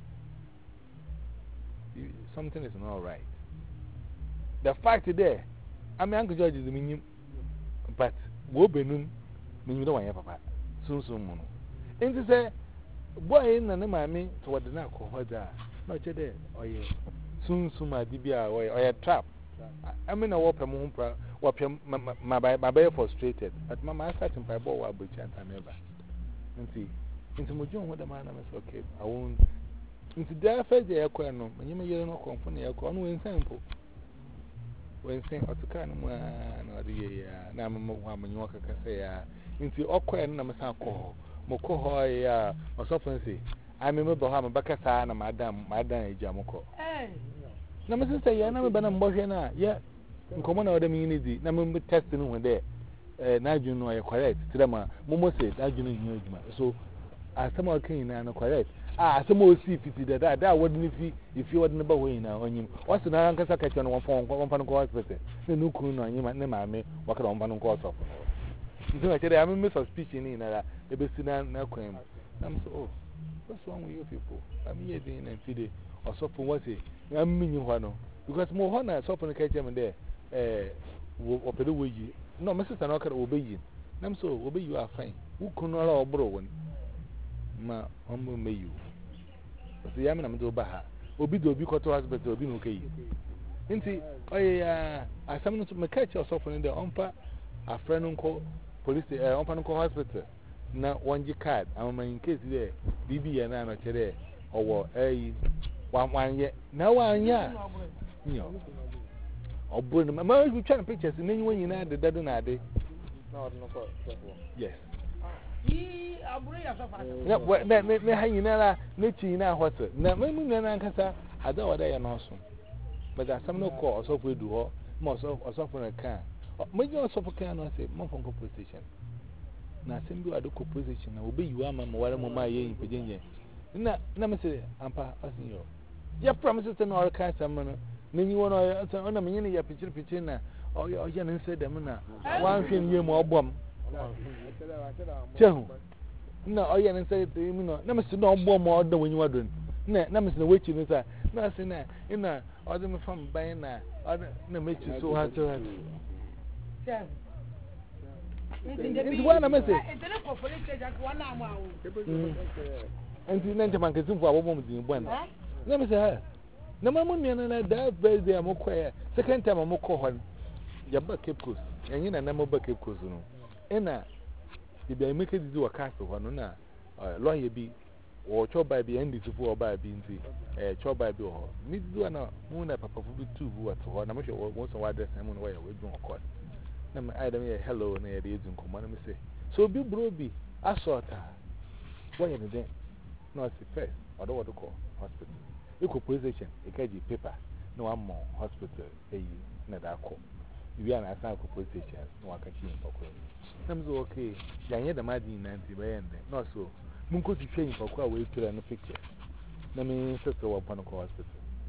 [SPEAKER 3] something is not right. The fact there, I mean, Uncle George is the minimum, but Wobenum, mean you don't want your papa. Soon, soon, mono. And to say, boy, in the mammy, to what the now call her there, not there, or ye, soon, soon, my D B R, or a trap. I mean, I walk a moon, walk my baby frustrated, but my master and my boy will be chance I never. And see. Into Mujon, what the man is okay. I won't. Into their first day, I quite know, and you may hear no company, I call no sample. When saying out to kind of one or the year, now I'm a woman, you can say, into awkward and I'm a sample, Moko, or something say. I remember how I'm a Bacasa and Madame, Madame Jamoko. Eh, no, Missus Say, I never been a Boshana, yet. In common order, mean, number testing when there. Now you know you're correct. Tidama, Momo said, I do not so. As some are keen and correct. Ah, some more see if it did that. That wouldn't if you if you were never way now on you. What's the Naranka catch on one phone, one phone call hospital? The new coon on you, my name, I may walk on one call off. So I said, I'm a miss of speaking in that. The best in no claim. I'm so, oh, what's wrong with you people? I'm here in and feed it or something. What's it? I'm meaning one because more honor, something catch them there. Eh, or Peru, no, Missus Anoka will be you. I'm so, will be you are fine. Who can not all broken? Ma humble may you. But the Yaman do Baha. Obi do be caught to us, but there will be no key. Inti, oh, yeah, I summoned to my catch or soften in the umpa, a friend uncle, police, uh, umpa hospital. Now, one G card, I'm in case there, B B and I are today, or a one one yet. Now, one year. No. Or burn my mother, you try pictures, and then when you know the dead and day. Yes. No, what that may hang in a nature in our water. Now, maybe Nankasa, I don't know what they are not so. But there's some no cause of we do, most of us often a car. Maybe also for can I say, more from composition. Now, simply I do composition, I will be you, I'm a my in Virginia. Now, let me say, Ampa, as you know. Your promises to know kind of money. Then you want to honor me in your picture, picture, or your young said, one thing you more bomb. Joe, no, I didn't say to him, no, never said no more than when you are doing. na na me say wait you say na say na ina order me from buy na order na make you so hard to hard It's one I say it's not for police station one am wow and the name man can for a woman in one let me say na mama me na that birthday am kwaya second time am ko hon ya ba Cape Coast enyi na na mo ba Cape Coast no ina the be make it do a castle hon na lawyer bi or chop by the end is for by being a chop by the hall. Me do na moon papa for two who at home. I'm sure once a while there's someone where we're doing a court. Nam I don't hear hello near the agent command me say. So be broby, I saw her. Why in the day? No, it's first, or what to call hospital. Equal position, a K G paper, no one more hospital, a net I call. You are not a position, no one can change for clothes. Nam's okay, Yanya the Madin ninety by end, not so. Munko to change for quite way to the picture. Na me sister wa pano hospital.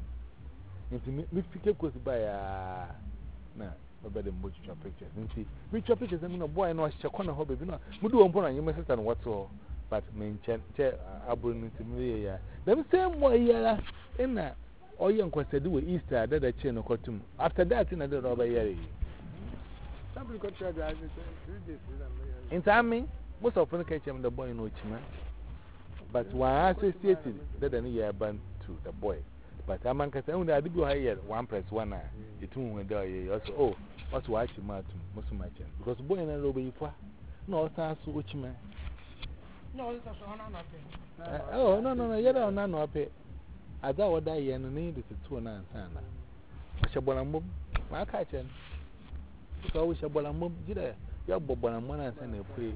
[SPEAKER 3] Nti me pick up by a na about the much pictures. Nti me pictures am no boy no ahye kona ho baby no. Mudu won pon anyi me sister no wato but me nchen che abro nti me ya. Dem same boy ya na oye nkwasade we Easter that the chain no kotum. After that na the roba yare.
[SPEAKER 2] Somebody got tried to three days.
[SPEAKER 3] Nti ami most of them catch him the boy no chima. But when I associated that any year band to the boy. But I man can say, only I did go higher one plus one. The two when they also, oh, what's watch him out most of my chance. Because boy and I love you for no, sounds so much man.
[SPEAKER 1] No, it's a
[SPEAKER 3] oh, no, no, no, you don't know. Pay. I thought what I and need is a two and nine sana. I shall born a mob, my catching. So we shall born a mob, did I? You're born a man and send a free.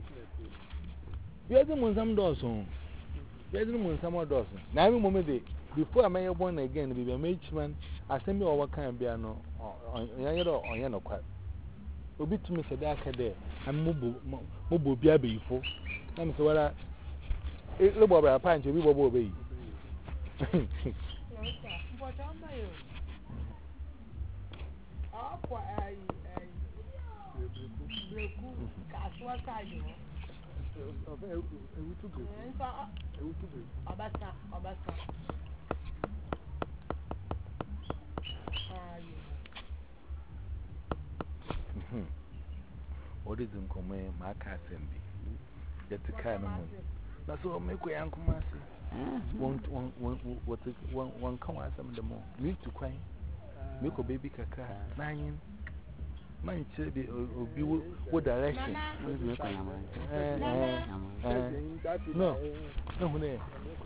[SPEAKER 3] You had them on some doors home. You had them on some more doors. Now, every moment before I may have born again, be a matchman, I send me over kind of piano on Yano or Yano Quat. Will be to me said that day, and Mubu Biabi before. I'm so what I look over a punch, we will obey.
[SPEAKER 1] Obasa, Obasa.
[SPEAKER 3] What is in command? My cat send me. Get the car no more. That's all make way, Uncle Massey. Won't one come out some of the more. Need to cry. Make a baby caca. Nine. Man, should be what direction? No, no, no.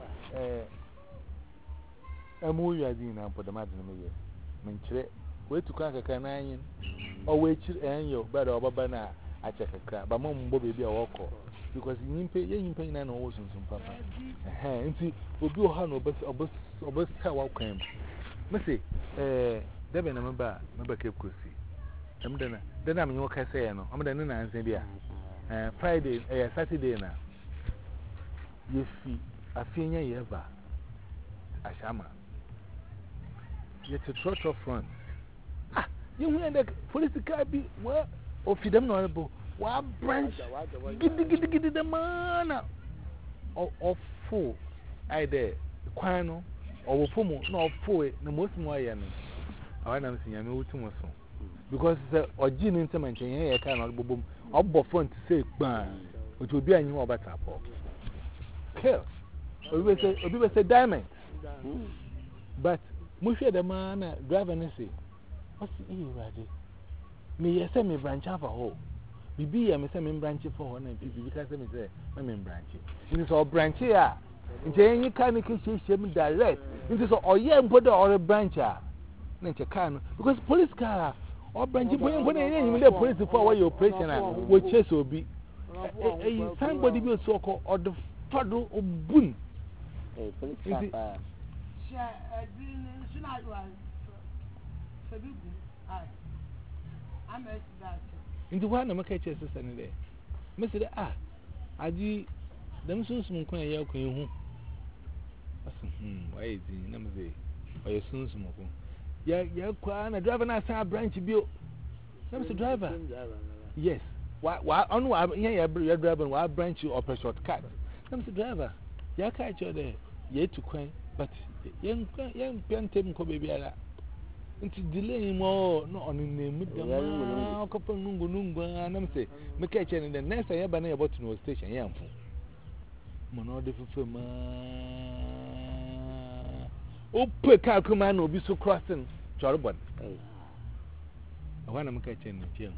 [SPEAKER 3] I'm moving as in for the madam. Mentre, wait to crack a canine or wait and your bed or babana. I check a crab, but mom will be a walker because you pay you pay nine or some papa. And see, will be a hundred but a bus or bus tower came. Missy, eh, Devin, remember, remember Cape Coast. I'm then I'm your Cassano. I'm the Nana and India. Friday, a Saturday now. You see, a senior ever. A shama. Yet a trot of front. Ah, you hear the police car be well, or feed them honorable. What branch? Giddy giddy giddy the man or four. Either Quano or Fumo, no four, no most more. I want to see a new tomorrow. Because or gin intimate in here cannot boom or buffon to say ban, which will be a new better for. Kill. We say diamond. But Musha the man driving say, what's the e ready? Me, yes, me branch of a hole. Be a missing branch for one and fifty because I say, my main branch. It is all branch here. In any kind of case, him direct. It is all yeah, put the branch. Because police car. Or branch when when any the police for what your operation will chase will be somebody be so called or the father of boon. Into one of my catches is Sunday. Mister Ah, I do them soon smoke when you're going. Why is he? Number three. Or you soon smoke. Yeah, yeah, a driver outside branch bill. That's a driver. Yes. Why, why, on why, yeah, driver, why branch you up a shortcut? That's a driver. Yeah, catch you there. Yeah, to quaint. but young young pantem ko baby ala nti delay mo no on name dama ko pa nungu nungu anam say me ka che the next time ba na about no station yamfo mo no de fufu ma o pe ka kuma na obi so crossing chorbon awana me ka che ni che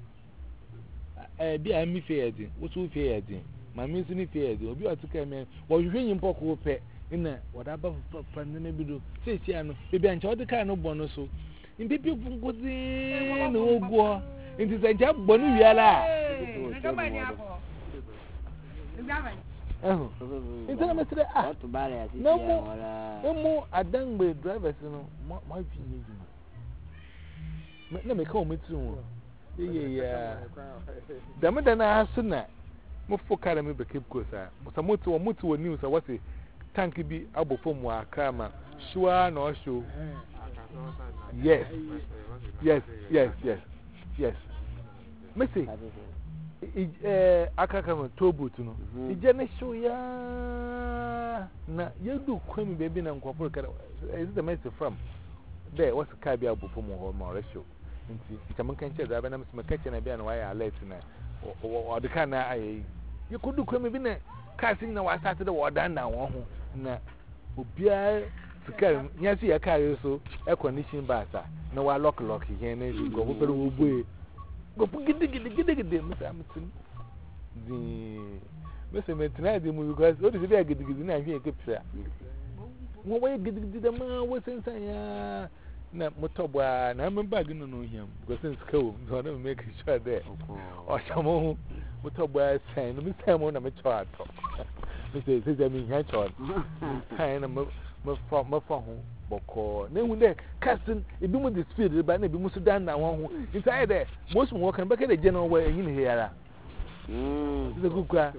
[SPEAKER 3] eh bi a mi fe yedi wo so fe yedi ma mi so ni fe yedi obi o tika me wo hwehwe nyimpo ko pe ina wada ba pande na bido se tia no bebi ancha wode ka no bono so mbibi funguzi no ogwo nti se ja bonu wiala eh nti na mesre ah no mo mo adangbe drivers no mo ma fi ni na me ka o metu wo ye ya dama da na asuna mo fokara me bekep ko sa so motu wo motu wo news what tank bi abofom akama shua no show yes yes yes yes yes messy eh akaka tobutu no ije ne show ya na yedu kwemi baby na nkofo kada is the message from there what's the car bi abofom ho ma show nti itaman kan che da ba na msema kache na bia na waya alert na o de kana ayi yekudu kwemi bi na casting na wa start the wadan na won ho na obia tukar nyasi ya kare so air condition basa na wa lock lock here na go go pero wo boy go gidi gidi gidi gidi msa mtin di mse metina di mu because what is be gidi gidi na hwe ekepsa wo wo gidi gidi da ma wo sensan ya na motobwa na me bag no no hiam because since ko so na make sure there o chamo motobwa sign no me say mo na me cho ato Mr. Says me here chon. Kind of my from my phone. Boko. Ne hunde casting e bi mu the speed ba na bi mu so dan na won ho. Inside there most mo kan ba ka the general way yin here. Mm. This is good kwa.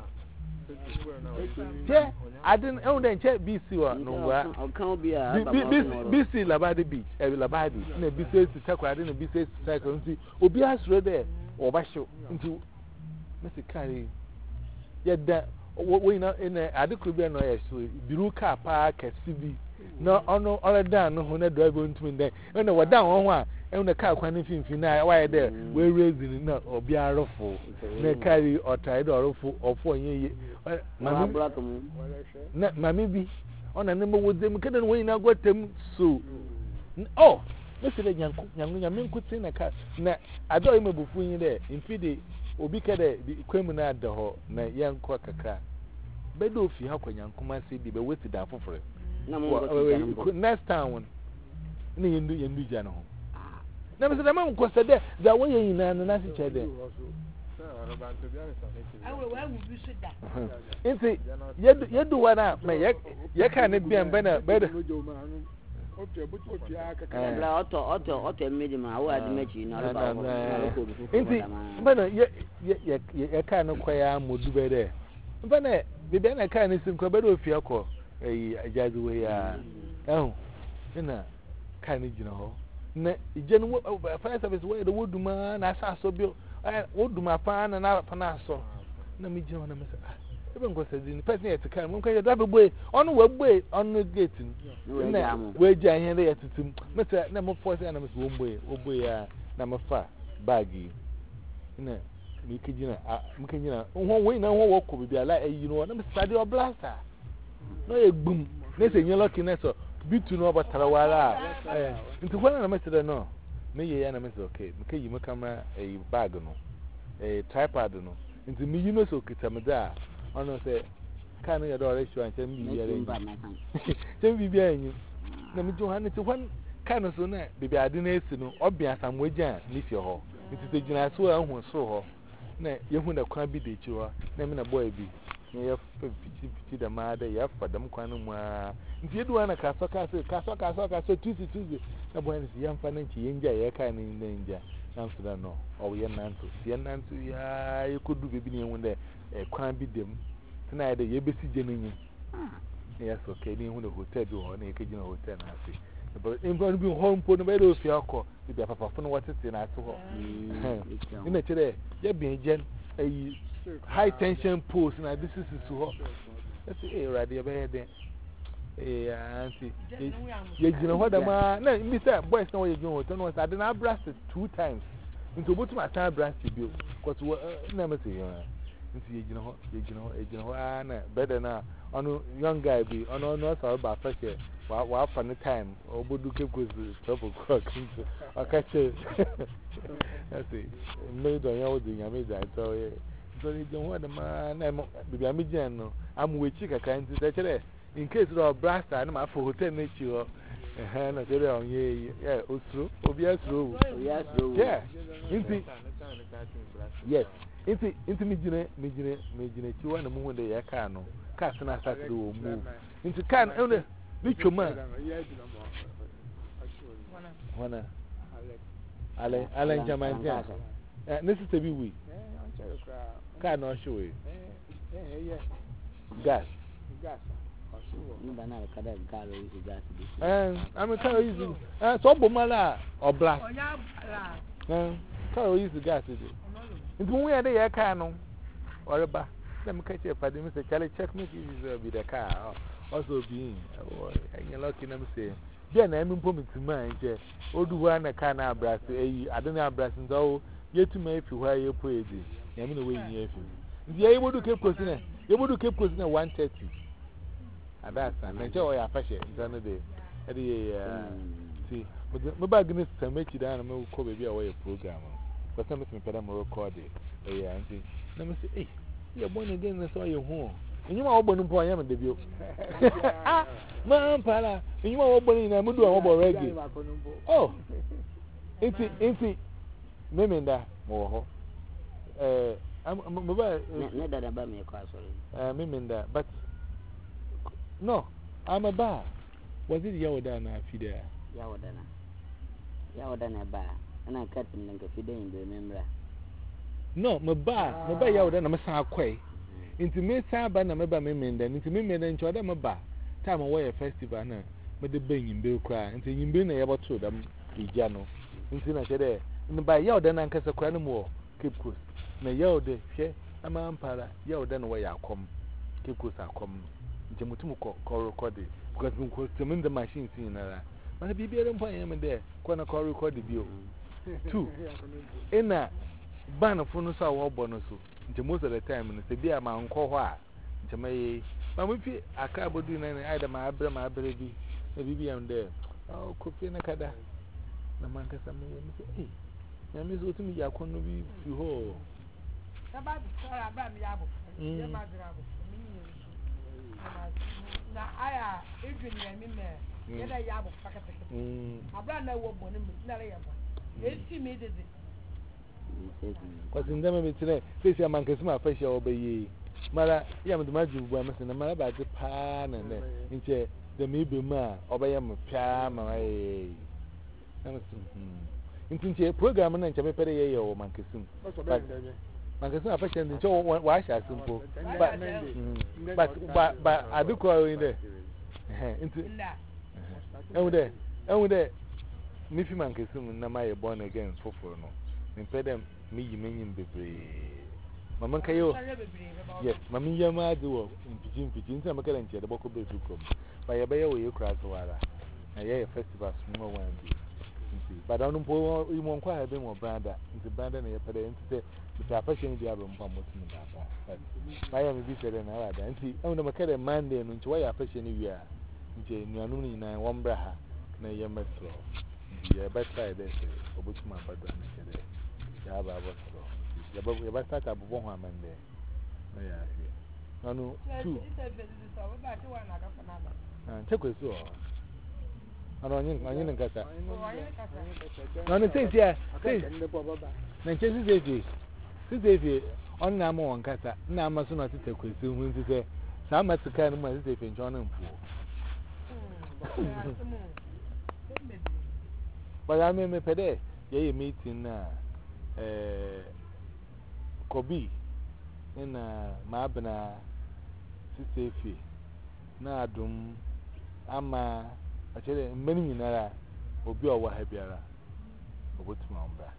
[SPEAKER 3] Yeah, I didn't own the check B C or no wa. B C Labadi Beach, e Labadi. Na B C to check I didn't B C cycle nti obi asro there or ba show nti Mister Carey. Yeda we na in adekubia no yeso biru car park C V no ono all down no na drive ntumi den na wada won ho a e na car kwan finfin na why there we raising na obi arofo na carry or tide orofo ofo yeye mami na mami bi ona na mo wodem kada no we na gotem so oh mesele nyanku nyanku nyamenku tin na car na ado imebufu yin there infide obi kede kwemu na adaho na yankwa kaka bedo fi ha kwanyankuma se bi be weti da fofore na mo next time na yendu yendu jana ho na me se da mam kwose de da wo yin na na si chede awe wa mu bi so da inti yedu yedu wana me ye ka ne bian bana bada okay but okay aka la auto auto auto medi ma wa di mechi na ro ba ko inti bana ye ye ye ka no kwaya modu be de bana bebe na ka ne sim ko be do fi akọ eh ajazi we ya eh ina ka ne gina ho na ije no fire service we de woduma na asa so bi woduma pa na na pa na so na mi gina na me say ebe ngo se din person yet kan mo kan da be boy onu wa boy onu gate na we ja ihe de yetutum me say na mo force na me say wo boy wo boy ya na me fa bagi na mi kigina mi kigina ho we na ho wo ko bi ala eyi no na me study o blaster no egbum na se nyen lucky na so bitu no obatara wala eh nti kwa na me say no me ye ya na me say okay me kai me camera e bag no eh tripod no nti mi yino so kita me da ono say kan ya do ratio an chem bi ya re chem bi bia yin na mi jo han ti hwan kan so na bibi ade na esi no obia samwagia ni fie ho nti te gina so ahun so ho na yehu na kwa bi de chi ho na mi na boy bi na ya fa pichi pichi da ma da ya fa dam kwanu mu a nti yedu ana ka so ka so ka so ka so ka so tuzi tuzi na boy ni ya mfa na nchi yenja ya ka ni nja na so da no o ye nanto ye nanto ya yekodu bebi ni ehun de e kwan bi dem na ya de ye besi je nyi yes okay ni hu na hotel bi ho na ye kejina hotel na ase but in going to be home for the better of your call if you have a phone what is in at all in a today you be a high tension post and this is so let's say right there Yeah, auntie. You know what am I? No, Mister Boys, no, you're going to know. I didn't have brushed two times. Into what my time brushed you. Because what never say, you know, you know, you know, Anna, better now. On young guy be on no sorry about fresh air. While for the time, or would you keep with trouble crook into a catcher? I see. Made on your doing, I made that. So, you don't want the man, I'm a general. I'm with Chica kind to say that. In case of a brass, I'm a for hotel nature. And I said, oh, yeah, yeah, Oslo, Obias Row. Yes, yeah. Yes. Into into Mijine, Mijine, Mijine, you want to move the Yakano. Casting us to do move. Into can only Nicho man. One, Ale, Alan Jaman. This is to be we. Cannot show it. Gas. Gas. And I'm a car using a Sobomala or black. Car use the gas. It's when we are there, canon or a bar. Let me catch you if I didn't say, Charlie, check me with the car. Also, being and you're lucky, I'm saying. Then I'm coming to mind, or do one a can of brass. I don't have brass and all. Yet to make you where you put it. I'm in the way you. You're able to keep posting, you're able to keep posting at one thirty. And that's an enjoy your fashion. It's see, my bag is to make you down and we'll call baby away a program. But some of me put them recorded. Yeah, and let me say, hey, you're born again, I saw your home. And you are born in Poyam and debut. Man, Pala, and you are born in a mood of reggae. Oh, it's it, Memenda, more. Uh, I'm about me a class. Uh, Memenda, but. No, I'm a bar. Was it Yawadana Fidea? Yawadana. Yawadana bar. And I cut him like a fidea in the remember. No, my bar, my bar Yawadana, my son quay. Into me, Sabana, my bar, and into me, and enjoy them a bar. Time away a festival, but the banging bill cry, and you been able to them, Vijano. Into I said, in the by Yawadana and Casacrano more, keep coast. May Yawde, share a man para, Yawadana way I come. Keep coast I come. Jamutumu call recorded because we could summon the machine seen that. But the baby don't find him there. Corner call recorded view. Two in a ban of Funusa or bonus. Most of the time, and the dear man call her. Jamay, but we feel a cabo doing either my abra, my baby, the baby I'm there. Oh, coffee in a cada. The man can say, hey, I miss what me, I couldn't be you whole. Now, I am Adrian Yamime, yet I am of Packet. I brand no one, Naria. Yes, she made it. What's in them today? Face your man can smell fresh obey ye. Mother, Yam the magic woman and the man about the pan and the the maybe ma, obey him a pam. Into a program and Jamaica or Mancassin. Because I fashion the show wash as simple. But but but but I do call in there. Into oh there oh there Miffy man can soon na born again for for no. In pay them me you mean baby. Mamma Kayo. Yes, Mammy Yama do in Pidgin Pidgin some current the Boko Bedroom. By a bay you cry so wala. A year festival small one. But I don't know you won't quite have been more brother into band and a pedant. The fashion the album from what's in that. I am a visitor and I and see on the Macadam Monday and enjoy a fashion you are. Jane, you are only in one braha. Nay, you must slow. You are better this or which my brother today. You have a what's slow. You better start up one Monday. No, no, two. Check with you. I don't know, I got no, no, things here. Nancy Davy. Davy, on Namo on Cata, Nama soon to take with you when to say, some at the kind of my Davy and John and Poor. But I may pay day, ye meeting Kobe in Mabana, Sister Nadum, Ama. I tell you, many in a will be our happy era. What's my own back?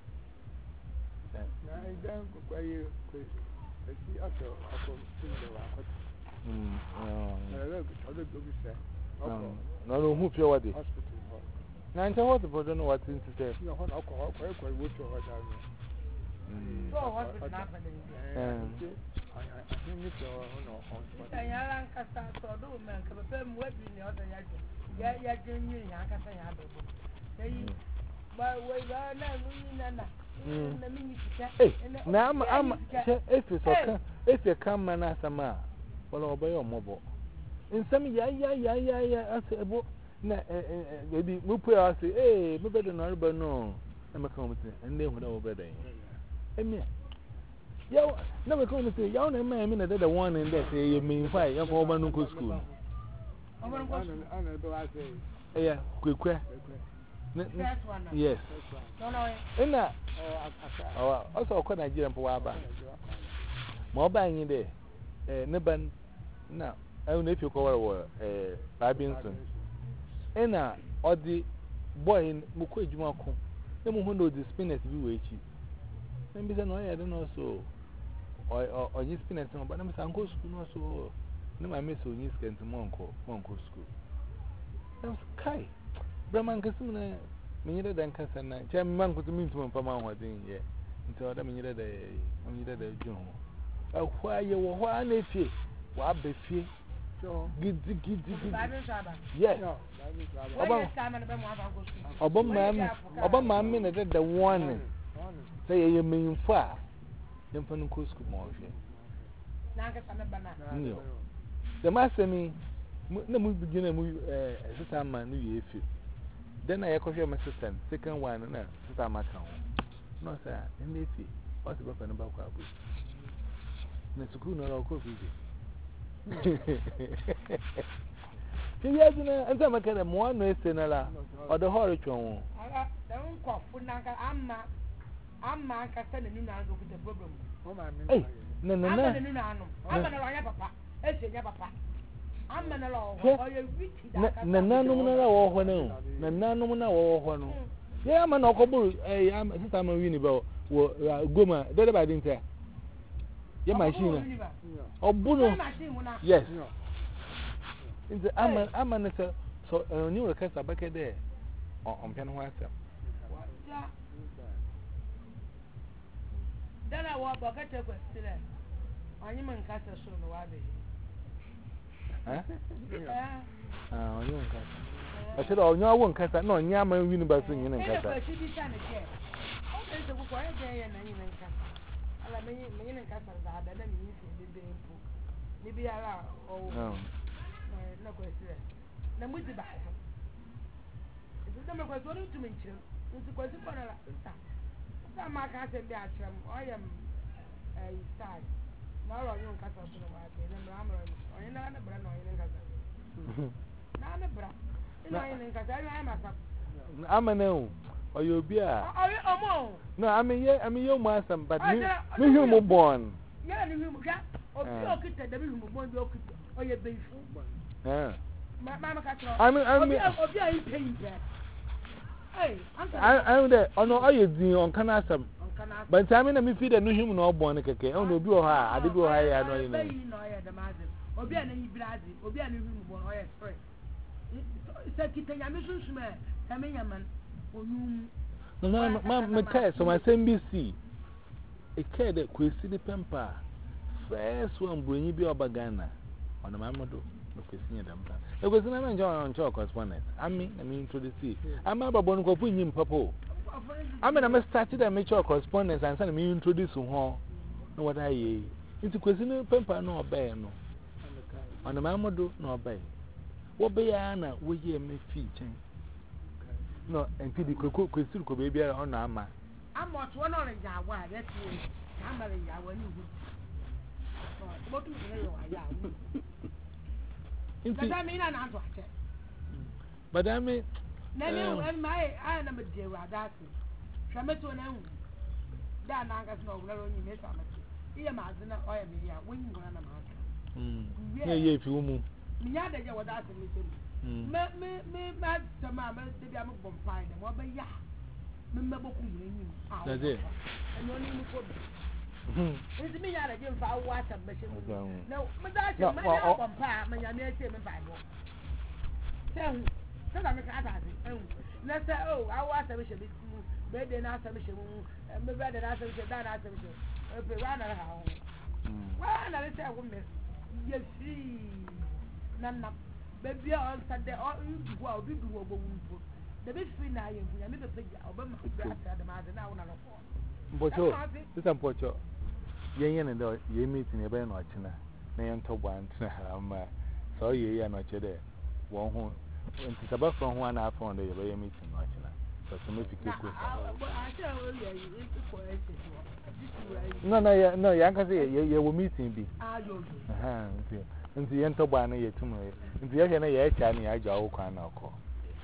[SPEAKER 3] I don't go you. I see after I come to the No, no, who feel what it?
[SPEAKER 2] Hospital.
[SPEAKER 3] Nine to what the brother know what thing to say.
[SPEAKER 2] No, what alcohol, quite quite wood to what I mean.
[SPEAKER 1] So what was happening?
[SPEAKER 2] I think it's no hospital.
[SPEAKER 1] I am Casta, so do man, come up and wet in the other yard. Yeah, yeah, you can say I have. But we are not winning.
[SPEAKER 3] Hey, now I'm if it's okay, if you come and ask a man, well, obey your mobile. In some, yeah, yeah, yeah, yeah, yeah, I say, maybe we put us, hey, maybe the number no, I'm a committee, and then without better. Amen. Yo, never come to say, young man, I mean, the one in that say, you mean, why, young woman who go school.
[SPEAKER 2] I'm going to say,
[SPEAKER 3] yeah, quick, quick. Yes. And that, oh, also, quite Nigerian for a bar. More buying in there. Eh, Neban, now, I don't know if you call it a Babinson. And now, or the boy in Mukwejumako, the moment of the spinners you wait. Maybe I don't know so. Or or you spin it, but I'm saying go school so. No, I miss when you scan to Monco, Monco school. That's Kai. Brahman Casimina, Minida than Cassana, Jam Man could mean to him from our thing yet. Until I mean, you did a June. Oh, why you were one if you what be fear? So, giddy, giddy, giddy. Yes, Obama, Obama, minute the one. Say you mean far. Then for no school more. The master me, no, we begin a movie, a sister man, New Year. Then I acquire my sister, second one, and a sister my town. No, sir, and they see what's the weapon about our book. Mister Kuna or coffee. See, yes, and some kind of one race in a or the hurricane.
[SPEAKER 1] I don't cough for Naka. I'm not. I'm not sending you now with the problem.
[SPEAKER 3] Hey, no, no, no.
[SPEAKER 1] I'm a lawyer, papa. It's a papa. I'm an law. No, no, no, no, no, no, no, no, no. Yeah, I'm an occupable. I'm a sister, I'm a Winibel. Goma, that about didn't say. Yeah, machine. Oh, Bruno. Yes. I'm an amateur. So, a new request back there on piano. Then I walk back at the question. On you and Castle soon, Wabi. Ah, you and Castle. I said, oh, no, I won't cast that. No, Yama Universe in your cast. I should be done again. Okay, so we're quiet there and you and Castle. I mean, me and Castle are better than you see the day. Maybe I are. Oh, no question. Then with the back. It's a number of going to mention. It's a question for a some my castle there. I am a star. Now I don't cast us on the market. And I'm or in another brand or in Gaza. Now the brand. In Gaza, I'm a I'm a no. Or you'll be a. No, I mean, yeah, I mean, you're my son, but you human born. Yeah, you got or you could the human born or your baby. Yeah. Mamma Castle. I mean, I mean, I'll be a pain there. I'm there. Oh no, I you on Canasam. But I mean, I feed a new human or born a cake. Oh no, do I did go high. I know you know. Obi and any blood, Obi and human born or a spray. Said Kitty, I'm a man. Come in, man. No, no, my cat, so my same B C. A cat that could see the pamper. First one, bring you be a bagana on the mamado. Okay, see them. It was an enjoy on chalk correspondent. I mean, I mean, to the sea. I'm about one go put him purple. I mean, I must start it and make your correspondence and send me introduce him. Know what I ye. It's a question pamper no obey no. On the mamado no obey. What be Anna, we hear me feature. No, and Pidi could cook with Silco baby on Amma. I'm not one orange. I want that's me. I'm a yawa. What do you but I mean, I'm not. But I mean, my I am a dear. That's it. Shameto now. That Nagas no, where only miss on it. Here, Mazina, or a media, when you run a matter. Hm, yeah, if you move. Yada, you were asking me. Me, me, me, mad, some mamma, the Yamma Bompine, and what by ya? Remember, that's it. And your name is it's me out again for water machine. No, but that's your man, my name is Bible. Say, tell me, I got it. Let's say, oh, I was a mission. Maybe not a mission. Maybe I didn't answer that answer. Okay, one and a half. Why not? I say, woman, yes, see, none. Baby, I said, all you do, I'll be doing. The big free now, you need to take Obama at the matter now.
[SPEAKER 3] Pocho, this is Pocho. Yen and ye meet in a band or China. Nayan top one, so ye are not there. One who, and it's about from one hour on the way meeting or China. So to make it quick. No, no, no, young can say you were meeting be. Ah, you. Aha, and the end of one year tomorrow. And the other year, Chinese, I go can now call.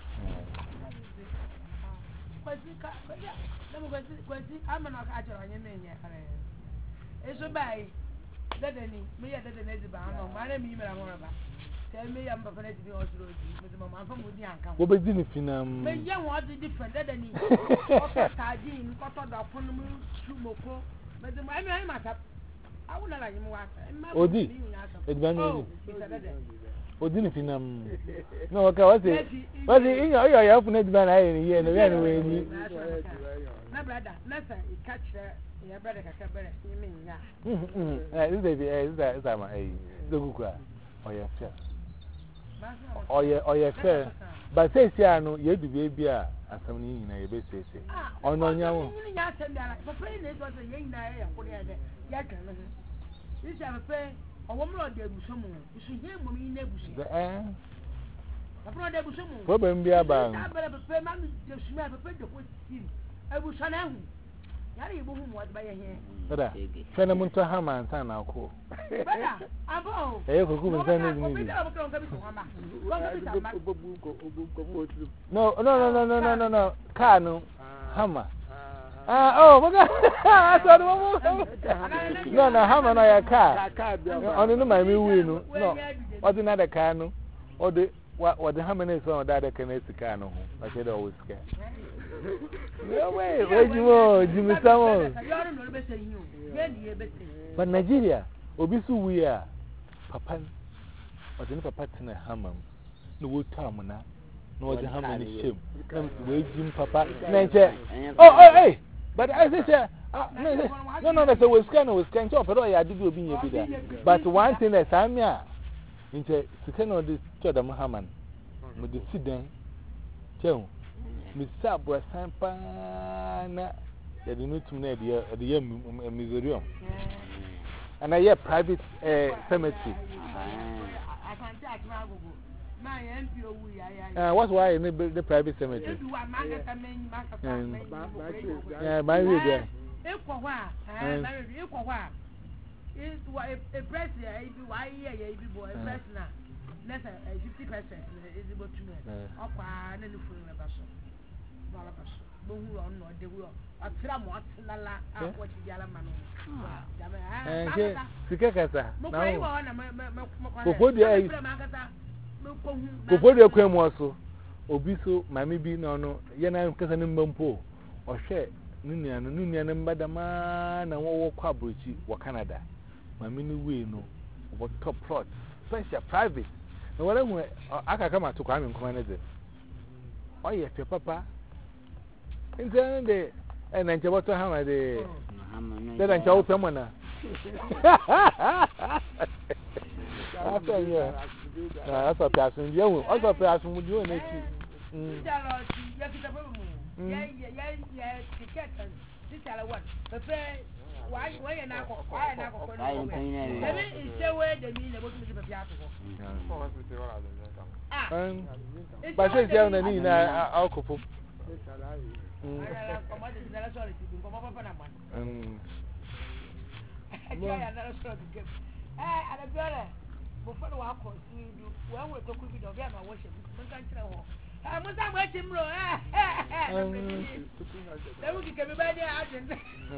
[SPEAKER 3] I'm not catching on your name yet. It's a bay. That any, me at the native bound, my name is Mamma. Tell me I'm a to be also with my mom from Woodianka. What was in Finam? May young want to different than any. Sardine, cotton, or Ponomu, Chumoko, but the man I must have. I would like him what. Oh, did it? Oh, didn't Finam? No, okay, what's it? What's it in your help? Net man, I hear and anyway. No, brother, nothing. You catch your brother, I can't bear you mean, yeah. This baby is that my age. The Google or your fair. Or your or your fair. But say, no, you do baby as some in a base. Oh, no, no, for playing it was a young guy for the other. This is a fair. A woman of the Busham, you should hear me in the bush. Eh? A brother Busham, probably be about a payment to smell a pet of him. I was an animal. Yarry won't want by a hand. But Fenamon to Hammer and San Alco. Abo, I have a good sending. No, no, no, no, no, no, no, no, Cano, Hammer. Ah, oh, my God! I thought, no, no, Hammer, I a car. Only no, my wheel, no, or the other canoe, or the what the Hammer is on that can is the canoe. I said, always care. No way, wait, you are Jimmy Samuel. But Nigeria, Obisu, we are Papa, or the Papa Tina Hammer, no wood Tamana, no the Hammer is shame. Wait, Jim Papa, Nature. Oh, hey! But as I said, no, no, that's a Wisconsin, Wisconsin, but I did you be a bit. But one thing that I'm here, into second of this Jordan Muhammad, with the Sidon, Joe, Miss Sabra Sampana, that you need to know the museum. And I have private cemetery. Uh, what's why in the, the private cemetery? Yeah, my reader. If for what? If for what? It's a press here, if you are here, if you are a press now. That's a fifty percent is about two men. Up and then the full of us. Not a person. Who are not the will. A tram what's la la, what you yell a man. Sikakasa. No, for the before the crime was so, Obiso, Mammy be no, no, Yana cousin in Bumpo, or share Nunian, Nunian and Madama, and all Quabuchi, or Canada. Mammy, we know what top plot, special private. No, whatever I can come out to crime and command it. Oh, yes, your papa. In the day, and then you want to hammer the then I shall someone. After you. That's a person. You also a person would do it. Yeah, yeah, yeah, yeah, why, why, and I go, why, and I go, I don't know. It's the way they mean about to be a but it's down the knee now, alcohol. Before the walk, we do well with the cookie of them. I worship. I'm not watching, bro. Then we can be by the agent.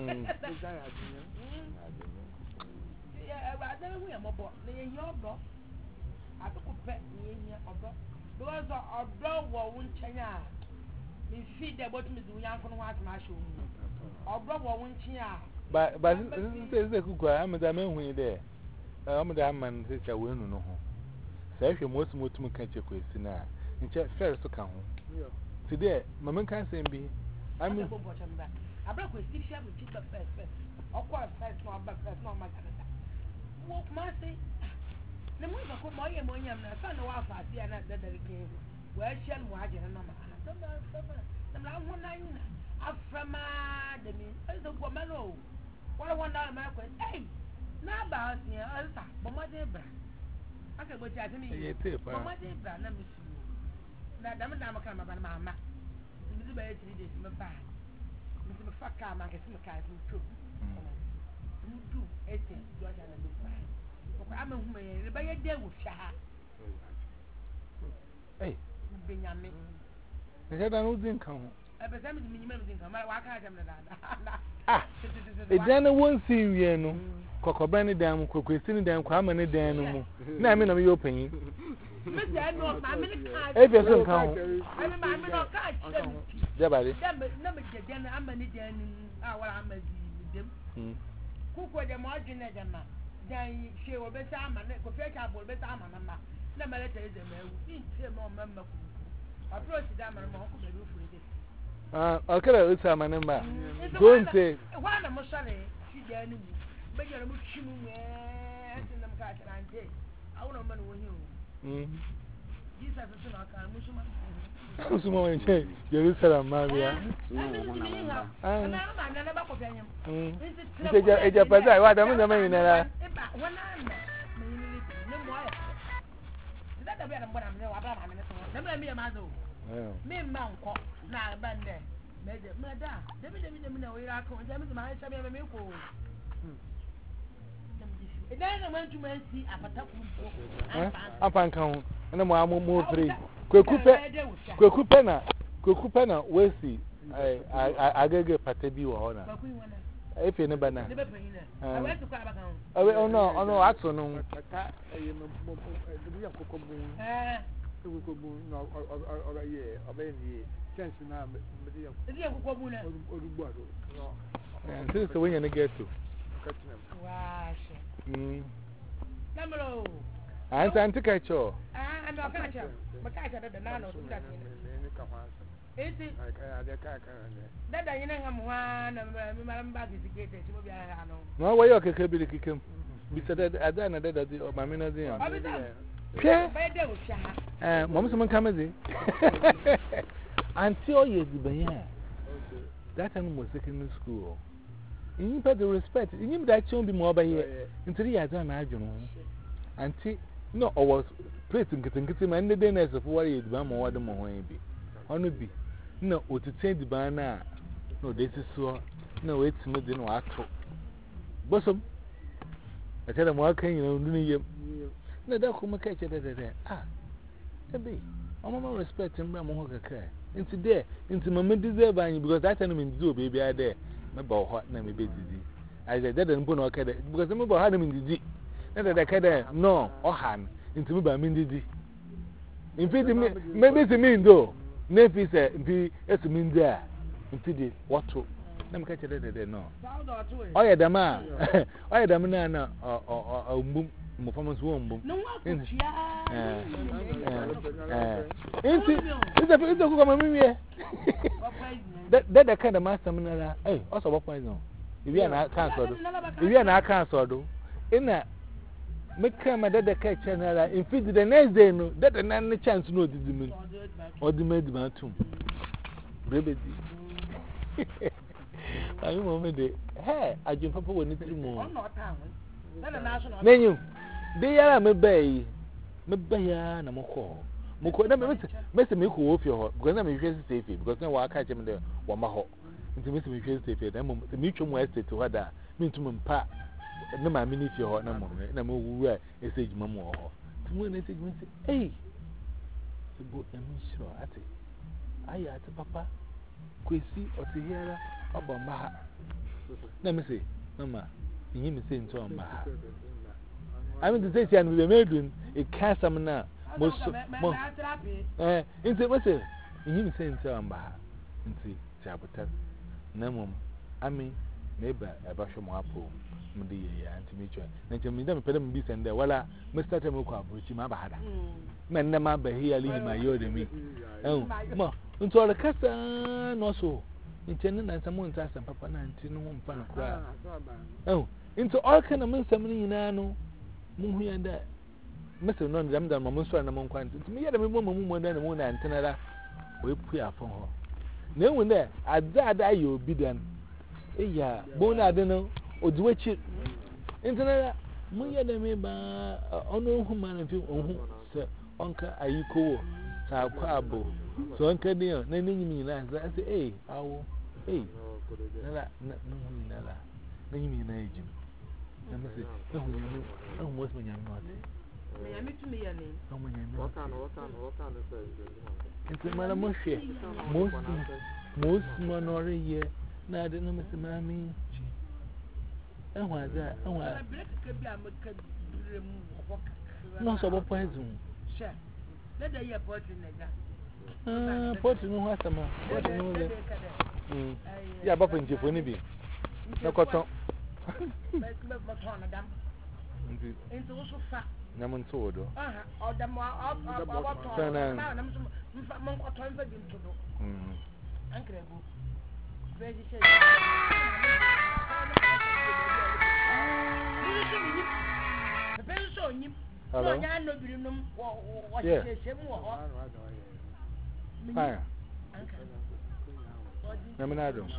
[SPEAKER 3] Yeah, but then we are more. They are your bro. I took a pet in your bro. Because our bro won't change. We feed the bottom of the young from what my show. Our bro won't change. But, but this is the cook. I'm the man when you're there. I'm the man, sister, will know. Say, if you most motum catch a question now, in church first to come home. Today, Mamma can't say be. I mean,
[SPEAKER 1] I broke with six years with cheap first, first. Of course, first, no, but first, no, my Canada. Walk, Massey. The most of my money, I'm not son of our father, and that the game. Where shall watch and number? I'm not one nine. I'm from the mean, as a woman. What I want out of my question. Hey, now about here, Elsa, but my dear brother. I can go to me. But my dear brother, let me see you. Now, damn it, I'm a camera by mamma. This is very three days in my bag. Mister Fucker, I can see my car from two. You do eighteen, George and the fine. I'm a woman, the bay there with Shah.
[SPEAKER 3] Hey,
[SPEAKER 1] Benjamin.
[SPEAKER 3] I said I didn't come.
[SPEAKER 1] I was having the minimum income. I can't have that.
[SPEAKER 3] Ah, it then won't see you, no. Cocobrani dam, Coquestin dam, Quamani dam. No, I mean, I'm your opinion.
[SPEAKER 1] Mister, I know my minute card.
[SPEAKER 3] If you're so calm,
[SPEAKER 1] I mean, I'm not card.
[SPEAKER 3] Jabari.
[SPEAKER 1] Number ten, I'm a nigger. Our I'm a dim. Cook with the margin at the man. Then she will be some and go fetch up will be some and mamma. No matter is a man who thinks more member. Approach the dam and more could be for it.
[SPEAKER 3] Ah, okay, it's a man. Don't say.
[SPEAKER 1] One of my son, she did. But you're a much and them catch and take. I want to man with you. Jesus is not a Muslim.
[SPEAKER 3] Muslim in Jerusalem, Maria.
[SPEAKER 1] I never put him.
[SPEAKER 3] It's a bazaar. What am I mean?
[SPEAKER 1] When I'm no more. That's a better one. I'm no Abraham. Never be a mother. Me, Mount Cock, now, Bande. Madame, let me know where I come. Tell me my son, I'm a milk. It doesn't want to see a pataku.
[SPEAKER 3] Up and count, and I'm more three. Quakupena, Quakupena, we'll see. I get Patabi or honor. If you're never now. Oh, no, oh, no, actually, no.
[SPEAKER 2] No, or a year, or a year. Chance now,
[SPEAKER 3] and this is the way you're going to get to.
[SPEAKER 1] Number
[SPEAKER 3] I'm trying to catch you.
[SPEAKER 1] I'm not catch you. But I said the man of that. Is it? That I am one of my back is the gate.
[SPEAKER 3] No way, okay, could be the kick him. We said that I done that of my minute. Yeah, uh, Mom, someone comes in until you did. That time was secondary school. You pay the respect. You knew that you be more by here until you had done. I don't know. Until no, I was plating getting getting and the dinners of what you do more than more be. Only be no, what to say the banner. No, this is so. No, it's not in what. Bosom, I tell them what can you know. No, that come catch it. Ah, baby, I'm more respect him. I'm more care. Into there, into my men deserve because that time in do baby are there. My boy, what name be busy. I said, that didn't put no care because I'm about having in the D. Not that I can no or hand into me by Mindy. In fact, maybe it's a mean though. Nephew said, be as a mean there. In fact, what to? Let me catch it. No. Oh, yeah, the man. Oh, yeah, the man or boom. Performance womb. No, it's a good that the kind of master. Hey, also what poison? If you are not cancelled, if you are not cancelled, in that make come at the catch and in feed the next day, no, that an chance no did or the maid man too. Baby, I remember hey, I jump up when it's more. Menu. They are my bay, my bay, and a moko. Moko, Mister Miku, if you're going to be safe because no one catch him there, one maho. Into Mister Miku, the mutual wasted to her that mean to my pa. No, my minute your number, no more, a sage mamma. To when they say, hey, the boat, I'm sure at it. I at papa, Quissy or Sierra or Bomba. Let me say, Mamma, you mean saying to Mamma. I mean to say, and we made a cast some now. Most eh, into what's it? You mean saying to Mamma, into Jabutan. No, I mean, maybe a basham apple. Mudi anti mutual. Nature me them pedam be send there. Walla, Mister Temuka, which my bad. Men never be here, leave my yard me. Oh, ma, into all the cassa, no so. Intending and someone asked and Papa nineteen one fan cry. Oh, into all kind of men, somebody in Anno, Moon and that. Mister None them than Mamustra and among quantities. Me at a moment more than a moon and tenor. We put our phone. No one there, I'd die you be done. Eh, yeah, bone I don't know. O duwe chi internet mu ya da me ba ono hu man fi ohu se onka ayiko sa kwa abo so onka ni na ni nyimi na za say eh awo eh na la na hu ni na la na nyimi na ejim na me say na hu ni na hu mo se nyami no ate
[SPEAKER 5] me nyami tu me ya ni
[SPEAKER 3] na mo nyami
[SPEAKER 2] what kind what kind what kind of say
[SPEAKER 3] it's mala mo she most most monore ye na de no me se mami and why that? And why? No, so what poison?
[SPEAKER 5] Sure. Let the year put in the
[SPEAKER 3] Ah, put in what some more. Yeah, but when you for any be. No cotton.
[SPEAKER 5] Into also fat.
[SPEAKER 3] Naman sword.
[SPEAKER 5] Ah, or the more up, up, up, up, Uncle. Crazy says.
[SPEAKER 3] Hello? Yeah. Hi. I'm not doing.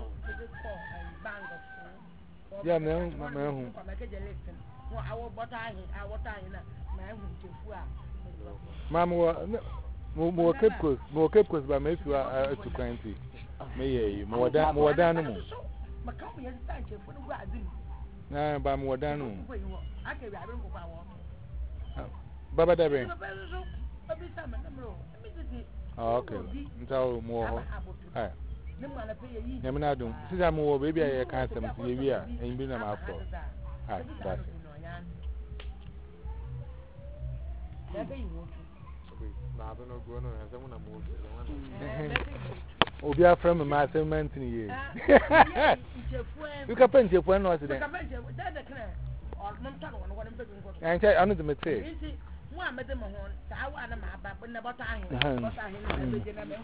[SPEAKER 3] Yeah, no, my home. Mamma, more Cape Coast, more Cape Coast by maybe you are to twenty. May more than more than nah, by more than Baba Debbie. Oh, okay. Until more. Hi. I'm not doing. Since I'm more baby, I can't see you and bring them out for. Hi, that's it. Oh, be a friend of my settlement in here. You can paint your point, was it? I tell you, I'm not the material.
[SPEAKER 5] One met them on, so I want them up, but never time. But I have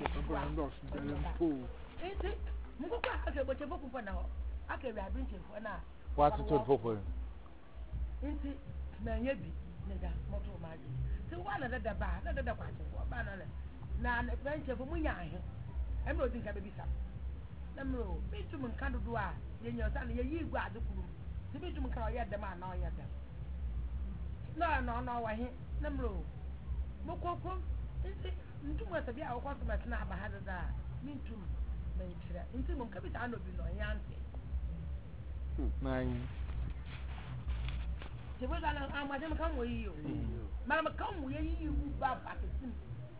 [SPEAKER 5] a but you for now. I can be a drink for now.
[SPEAKER 3] What's the two for?
[SPEAKER 5] Inti, man, you be, nigga, motor magic. So one of the bar, not the party, what banner. Now, an adventure for me. I'm not thinking baby some. Numero, me to me can't do ah. Then your son, you go at the room. To me to me can't yet the man, no yet. No, no, no, I hear. Numero, Moko, into what the hour customer snap I had that. Me too, Mentra, into Monkabit, I know you know, Yankee.
[SPEAKER 3] Nine.
[SPEAKER 5] The way I am, Madame, come with you. Mamma, come with you, back at him.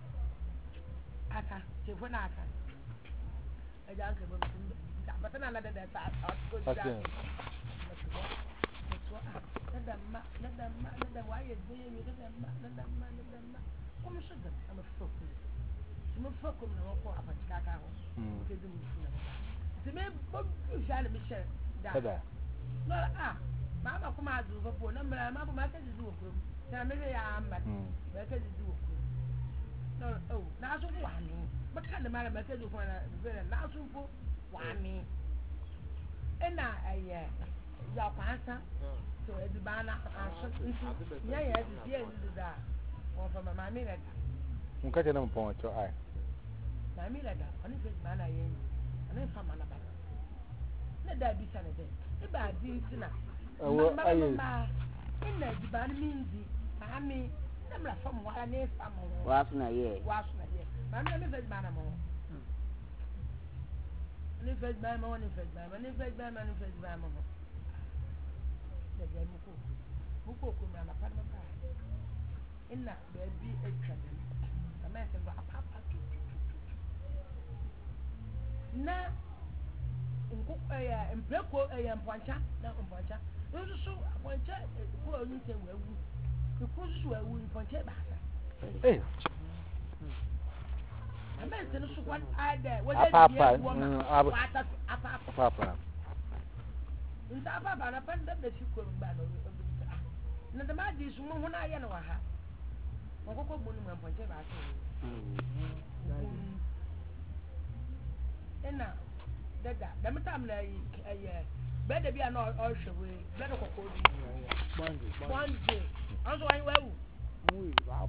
[SPEAKER 5] Aka, Tifonaka. I don't know, but another that I could go down. Let them, let them, let them, why is there? Let them, let them, let them. Come on, sugar. I'm a focus. I'm a focus. I'm a focus. I'm a focus. To me, what you shall be shared. No, ah, Mamma, come out to the phone. I'm a mamma, my cousin do. Now, maybe I am, my cousin do. No, oh, now so one. But kind of matter, my cousin for a very now so one me. And now, I, your pastor. So the banner, yeah, yes, yes, that. Or from my minute.
[SPEAKER 3] You catch them point your eye.
[SPEAKER 5] My minute, on his banner, and then from another. Let that be Saturday. If I did dinner, oh, I in the band means I mean, never from what I name from
[SPEAKER 4] Wasna, yeah.
[SPEAKER 5] Wasna, yeah. My name is Banamo. And if it's by morning, if it's by money, if it's by money, if it's by money. Muko kuna na pana pa ina baby ekade na mese ndo apapa na nko eh empleko eh mpwancha na mpwancha nso so mpwancha ko oni te wawu ko so wawu mpwancha ba sa
[SPEAKER 3] eh
[SPEAKER 5] na mese no so kwan ade
[SPEAKER 3] apapa apapa apapa
[SPEAKER 5] nta papa na pan da da fi ko ba no na da ma di su mo huna ya na wa ha mo ko ko bu nu mo ponche ba so ena daga da mtam na yi eh be da bia na o hwe we be da kokko bi bonje bonje anso an wa wu
[SPEAKER 2] mu ba